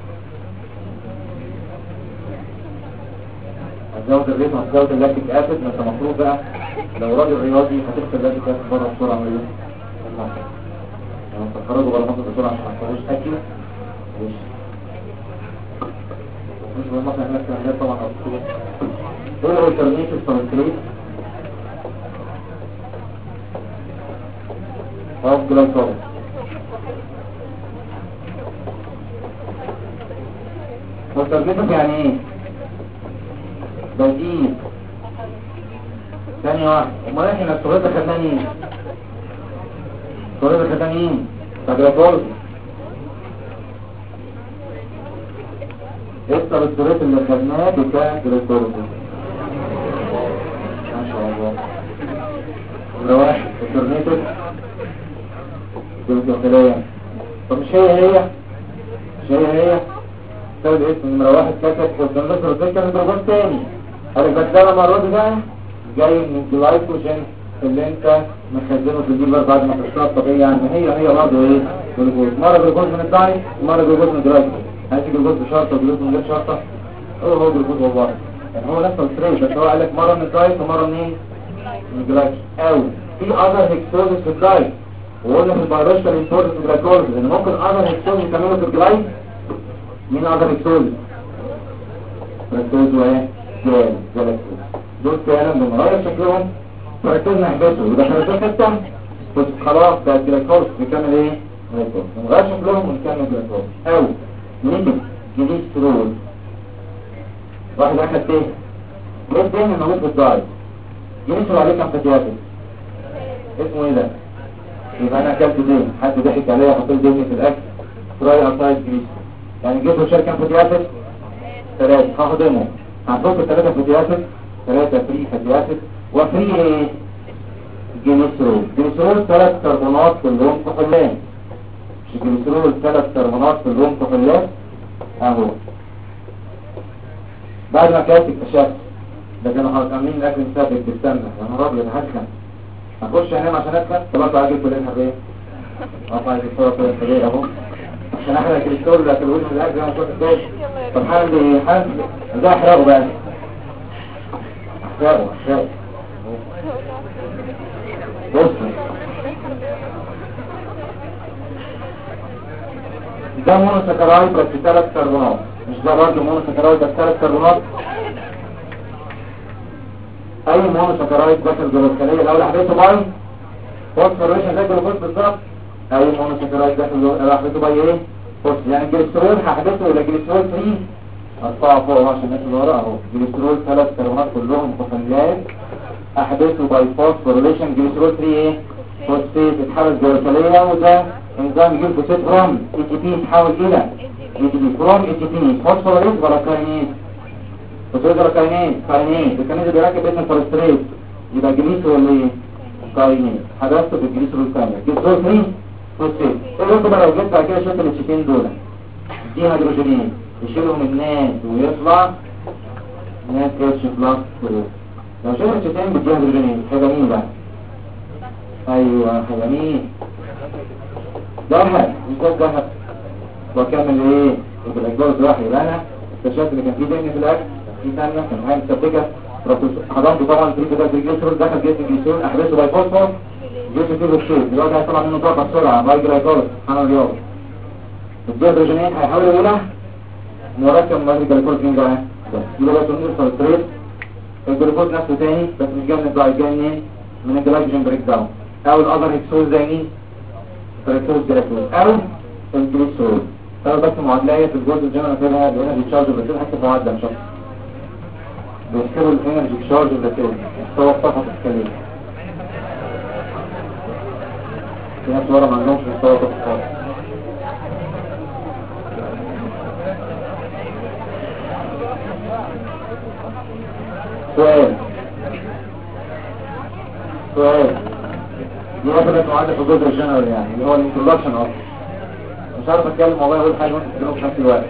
Speaker 2: هتزود الريت وهتزود اللاكتيك اسيد. ما انت المفروض بقى لو راجل رياضي هتكسر اللاكتيك اسيد بره بسرعه من المصنع. يعني انت تخرجوا بره المصنع بسرعه عشان ما تخرجوش اكل مش بالمصنع هناك كان طبعا اصلا ايه الاولترنيتيف سبستريت اوف جلايكوز. اولترنيتيف يعني ايه؟ بديل. ثاني واحد امال احنا الصغير ده خدناه مين؟ الصغير ده خدناه مين؟ جلايكوز. اكتر الصغير اللي خدناه بتاع جلايكوز ما شاء الله. نمرة واحد الترنيتيف جلوكوز. طب مش هي سبب اسم نمرة واحد كاتب والتنظر ازاي كان درجات تاني. قالك بس ده المرة دي بقى جاي من الجلايكوجين اللي انت مخزنه في الليفر بعد ما تشرب طبيعي. يعني هي برضه ايه؟ جلوكوز. مرة جلوكوز من الدايت ومرة جلوكوز من الجلايكوجين. هاتي جلوكوز بشرطة وجلوكوز من غير شرطة هو جلوكوز والله. يعني هو نفس الستريت بس هو قالك مرة من الدايت ومرة منين؟ من الجلايكوجين. او في اذر هيكسوزس في الدايت وقلنا في البايولوجيكال امبورتنس في الجلايكوز ان ممكن اذر هيكسوزس يكملوا في الجلايكوز. مين اقدر يكسوز؟ فركتوز وايه؟ جلاكتوز. دول فعلا بنغير شكلهم فركتوز نحبسه يبقى فركتوز حتة خلاص بقى جلاكتوز بيكمل ايه؟ جلاكتوز. بنغير شكلهم ونكمل جلاكتوز. او نيجي جليسترول. واحد اخد ايه؟ ليه دايما موجود في الدايت؟ جليسترول عليه كام فاتي اسيد؟ اسمه ايه ده؟ يبقى انا اكلت دهن حد ضحك عليا حطيت دهن في الاكل تراي اوتسايد جليسترول. يعني جسم شركة فاتي اسيد 3 هاخدمه هنحط 3 فاتي اسيد 3 فري فاتي اسيد وفري جليسرول. جليسرول 3 كربونات كلهم كحولات. مش جليسرول 3 كربونات كلهم كحولات اهو. بعد ما كانت اكتشفت ده كانوا عاملين الاكل مسبك بالسمنه يا نهار ابيض هسخن هخش انام عشان اسخن طلعت عاجل كل الحريه اقطع الصوره كده اهو عشان احرق الكريستول اللي اكلوه في الاكل انا كنت كده. طب حاجه ده احرقه بقى احرقه بص ده مونوساكرايد بس 3 كربونات. مش ده برضه مونوساكرايد بس 3 كربونات. اي مونوساكرايد داخل جوه الخليه لو لحظته باي فوسفوريشن زي الجلوكوز بالظبط. اي مونوساكرايد داخل جوه لحظته باي ايه؟ بص يعني الجليسرول هحدثه الى جليسرول 3 ارفعه فوق عشان الناس اللي ورا اهو. جليسرول 3 كربونات كلهم كحولات احدثه باي فوسفوريليشن جليسرول 3 ايه؟ فوسفيت اتحول جوه الخليه وده انزيم يجيب فوسفيت فروم اي تي بي يتحول الى اي تي بي فروم اي تي بي فوسفوريليز ولا كاينيز؟ فوسفوريليز ولا كاينيز؟ كاينيز. الكاينيز بيركب اسم فوسفوريليز يبقى جليسرول ايه؟ كاينيز. حدثته بالجليسرول كاينيز جليسرول 3 فوسفيت. ايه بقى لو جيت بعد كده شلت الاتشيتين دول دي هيدروجينين يشيلهم الناس ويطلع ناس اتش بلس 2. لو شلت الاتشيتين بدي هيدروجينين هيبقى مين بقى؟ ايوه هيبقى مين؟ ذهب. مش ده ذهب واكمل ايه؟ يبقى الجوز راح. يبقى انا اكتشفت ان كان في دهن في الاكل في سمنه كان حاجه مسبكه حضرته طبعا في كده الجليسرول دخل جسم الجليسرول احبسه باي فوسفور جسم فيه بالشيء دلوقتي هيطلع منه طاقه بسرعه باي جلايكوز انا الرياضه. الديهيدروجينين هيحاول يقولها مركب مواد الجلايكوز مين بقى؟ بس يبقى بقى تنزل سلسلت الجلوكوز نفسه تاني بس مش جاي من الدايت، جاي منين؟ من الجلايكوجين بريك داون، او الاذر هيكسوز زي مين؟ فريكتوز جلايكوز او الجليسرول. طب بس معادلة في الجزء الجنرال فيها الانرجي تشارج اوف ذا سيل، حتى معادلة مش اكتر. بيحسبوا الانرجي تشارج اوف ذا سيل مستوى الطاقة السكرية. في ناس ورا ما عندهمش مستوى طاقة خالص. سؤال دي اخذت معادلة في الجزء الجنرال يعني اللي هو الانترودكشن اصلا. مش عارف اتكلم والله اقول حاجة وانت تتكلموا في نفس الوقت.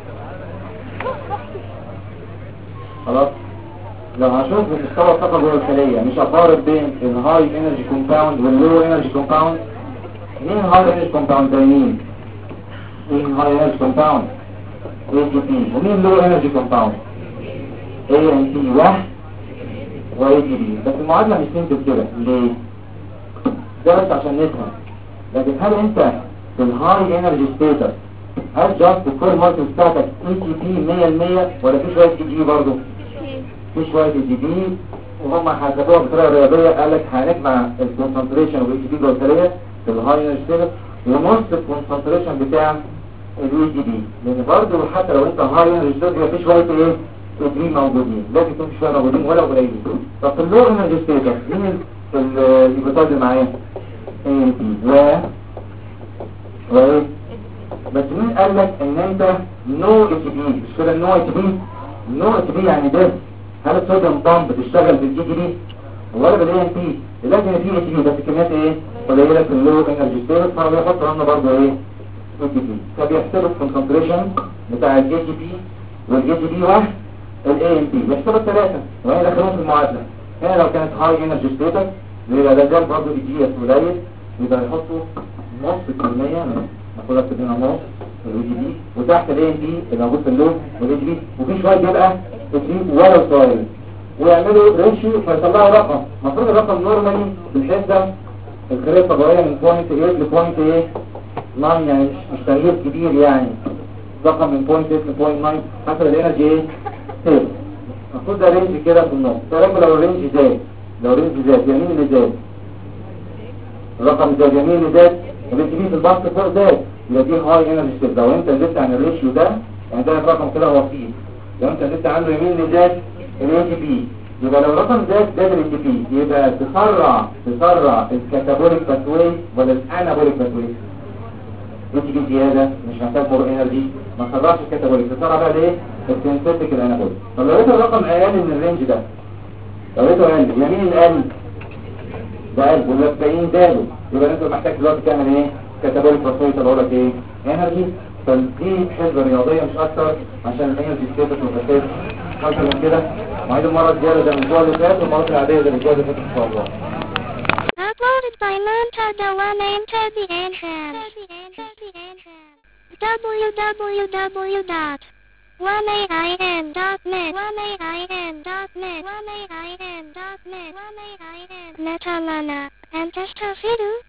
Speaker 2: خلاص لو هشوف مستوى الطاقة جوه الخلية مش اقارب بين الهاي انرجي كومباوند واللو انرجي كومباوند. مين هاي انرجي كومباوند زي مين؟ مين هاي انرجي كومباوند؟ ATP. ومين لو انرجي كومباوند؟ ANP واحد وATP. بس المعادلة مش سيمبل كده. ليه؟ ده بس عشان نفهم. لكن هل انت في الهاي انرجي ستيتس هل جاست الكور ماركت بتاعتك ATP 100% ولا في شوية ATP برضه؟ في شوية ATP وهم حسبوها بطريقة رياضية. قال لك هنجمع الكونسنتريشن والATP جوه الخلية في الهاي انرجي ستيتس ونص الكونسنتريشن بتاع ATP. لان برضه حتى لو انت هاي انرجي ستيتس يبقى في شوية ايه؟ ATP موجودين، لازم يكون في شوية موجودين ولا قليلين. طب في اللو انرجي ستيتس مين اللي بيتواجد معايا؟ ANP وايه؟ بس مين قال لك ان انت نو ATP؟ مش كده نو ATP؟ نو ATP يعني ده هل الصوديوم بامب بتشتغل بالATP ولا بالANP؟ لكن في ATP بس كميات ايه؟ قليلة في اللو انرجي ستيتس، فهو بيحط عنه برضه ايه؟ ATP. فبيحسبوا الكونسنتريشن بتاع الATP والATP واحد الANP بيحسبوا الثلاثة وهي داخلهم في المعادلة. هنا لو كانت هاي انرجي ستيتس يبقى ده برضه ATP قليل، يبقى يحطوا نص الكمية ناخدها كده نص الATP وتحت الANP اللي موجود في اللون والATP وفي شوية بيبقى ATP ولا صغير ويعملوا ريشيو فيطلعوا رقم. المفروض الرقم نورمالي بالحسبة الخلية الطبيعية من 0.8 ل 0.9 يعني مش تغيير كبير يعني رقم من 0.8 ل 0.9 حسب الانرجي ايه؟ ستيل. المفروض ده رينج كده في النص. ولكن لو الرينج زاد يمين اللي زاد الرقم زاد يمين اللي زاد الATP في البسط فوق زاد يبقى دي هاي انرجي ستيت. لو انت نزلت عن الريشيو ده يعني ده الرقم كده هو فيه. لو انت نزلت عنه يمين اللي زاد الATP يبقى لو الرقم زاد الATP يبقى تسرع الكاتابوليك باثوي ولا الانابوليك باثوي؟ ATP زياده مش محتاج مور انرجي ما تسرعش الكاتابوليك، تسرع بقى ايه؟ السينثيتيك الانابوليك. طب لو لقيت الرقم اقل من الرينج ده لو لقيته اقل يمين القلب ده قلب والباقيين زادوا يبقى انت محتاج دلوقتي تعمل ايه؟ كاتابوليك باثوي تقول لك ايه؟ انرجي. فدي حسبة رياضية مش اكتر عشان الانرجي ستيتس وتفاصيل اكتر من كده. وعيد المرة الجاية ده من الاسبوع اللي فات والمرات العادية ده من الاسبوع اللي فات ان شاء الله.
Speaker 1: Uploaded by Montada One into the entrance. www.1ain.net Metalana and Testafidu